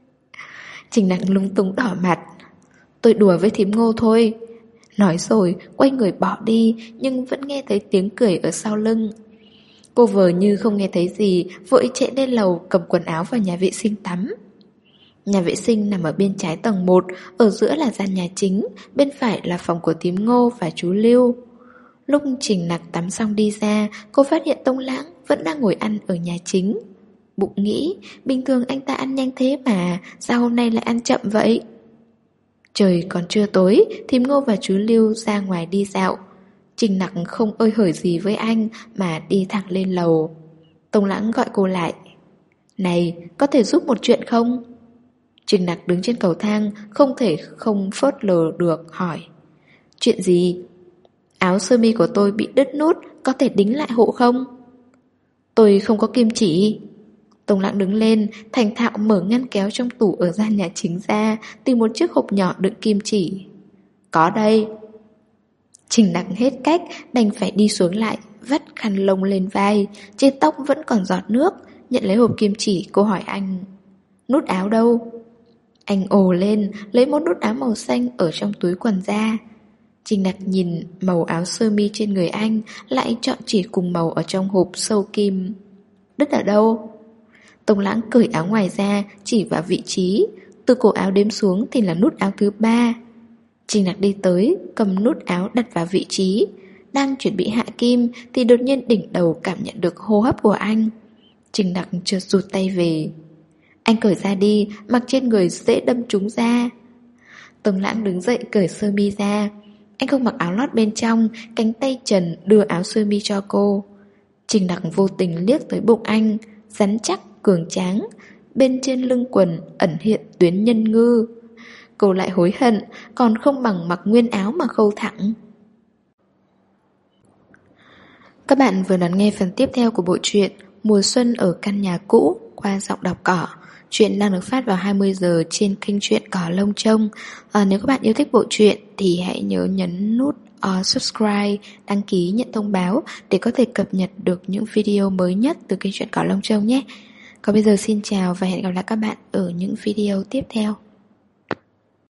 Trình Nặc lúng túng đỏ mặt: tôi đùa với thím Ngô thôi. Nói rồi quay người bỏ đi, nhưng vẫn nghe thấy tiếng cười ở sau lưng. Cô vờ như không nghe thấy gì, vội chạy lên lầu cầm quần áo vào nhà vệ sinh tắm. Nhà vệ sinh nằm ở bên trái tầng 1, ở giữa là gian nhà chính, bên phải là phòng của thím Ngô và chú Lưu. Lúc Trình Nặc tắm xong đi ra, cô phát hiện Tông Lãng vẫn đang ngồi ăn ở nhà chính. Bụng nghĩ, bình thường anh ta ăn nhanh thế mà, sao hôm nay lại ăn chậm vậy? Trời còn chưa tối, thím Ngô và chú Lưu ra ngoài đi dạo. Trình Nặc không ơi hởi gì với anh mà đi thẳng lên lầu. Tông Lãng gọi cô lại: này, có thể giúp một chuyện không? Trình Nặc đứng trên cầu thang, không thể không phớt lờ được hỏi: chuyện gì? Áo sơ mi của tôi bị đứt nút, có thể đính lại hộ không? Tôi không có kim chỉ. Tông Lãng đứng lên, thành thạo mở ngăn kéo trong tủ ở gian nhà chính ra, tìm một chiếc hộp nhỏ đựng kim chỉ. Có đây. Trình Nặc hết cách, đành phải đi xuống lại, vắt khăn lông lên vai, trên tóc vẫn còn giọt nước. Nhận lấy hộp kim chỉ, cô hỏi anh: nút áo đâu? Anh ồ lên, lấy một nút áo màu xanh ở trong túi quần ra. Trình Nặc nhìn màu áo sơ mi trên người anh, lại chọn chỉ cùng màu ở trong hộp sâu kim. Đứt ở đâu? Tông Lãng cởi áo ngoài ra, chỉ vào vị trí. Từ cổ áo đếm xuống thì là nút áo thứ 3. Trình Nặc đi tới, cầm nút áo đặt vào vị trí. Đang chuẩn bị hạ kim thì đột nhiên đỉnh đầu cảm nhận được hô hấp của anh. Trình Nặc chợt rụt tay về. Anh cởi ra đi, mặc trên người dễ đâm trúng da. Tông Lãng đứng dậy cởi sơ mi ra. Anh không mặc áo lót bên trong, cánh tay trần đưa áo sơ mi cho cô. Trình Nặc vô tình liếc tới bụng anh, rắn chắc, cường tráng. Bên trên lưng quần ẩn hiện tuyến nhân ngư. Cô lại hối hận, còn không bằng mặc nguyên áo mà khâu thẳng. Các bạn vừa đón nghe phần tiếp theo của bộ truyện Mùa xuân ở căn nhà cũ qua giọng đọc Cỏ. Chuyện đang được phát vào 20 giờ trên kênh truyện Cỏ Lông Trông. Nếu các bạn yêu thích bộ truyện thì hãy nhớ nhấn nút subscribe, đăng ký nhận thông báo để có thể cập nhật được những video mới nhất từ kênh truyện Cỏ Lông Trông nhé. Còn bây giờ xin chào và hẹn gặp lại các bạn ở những video tiếp theo.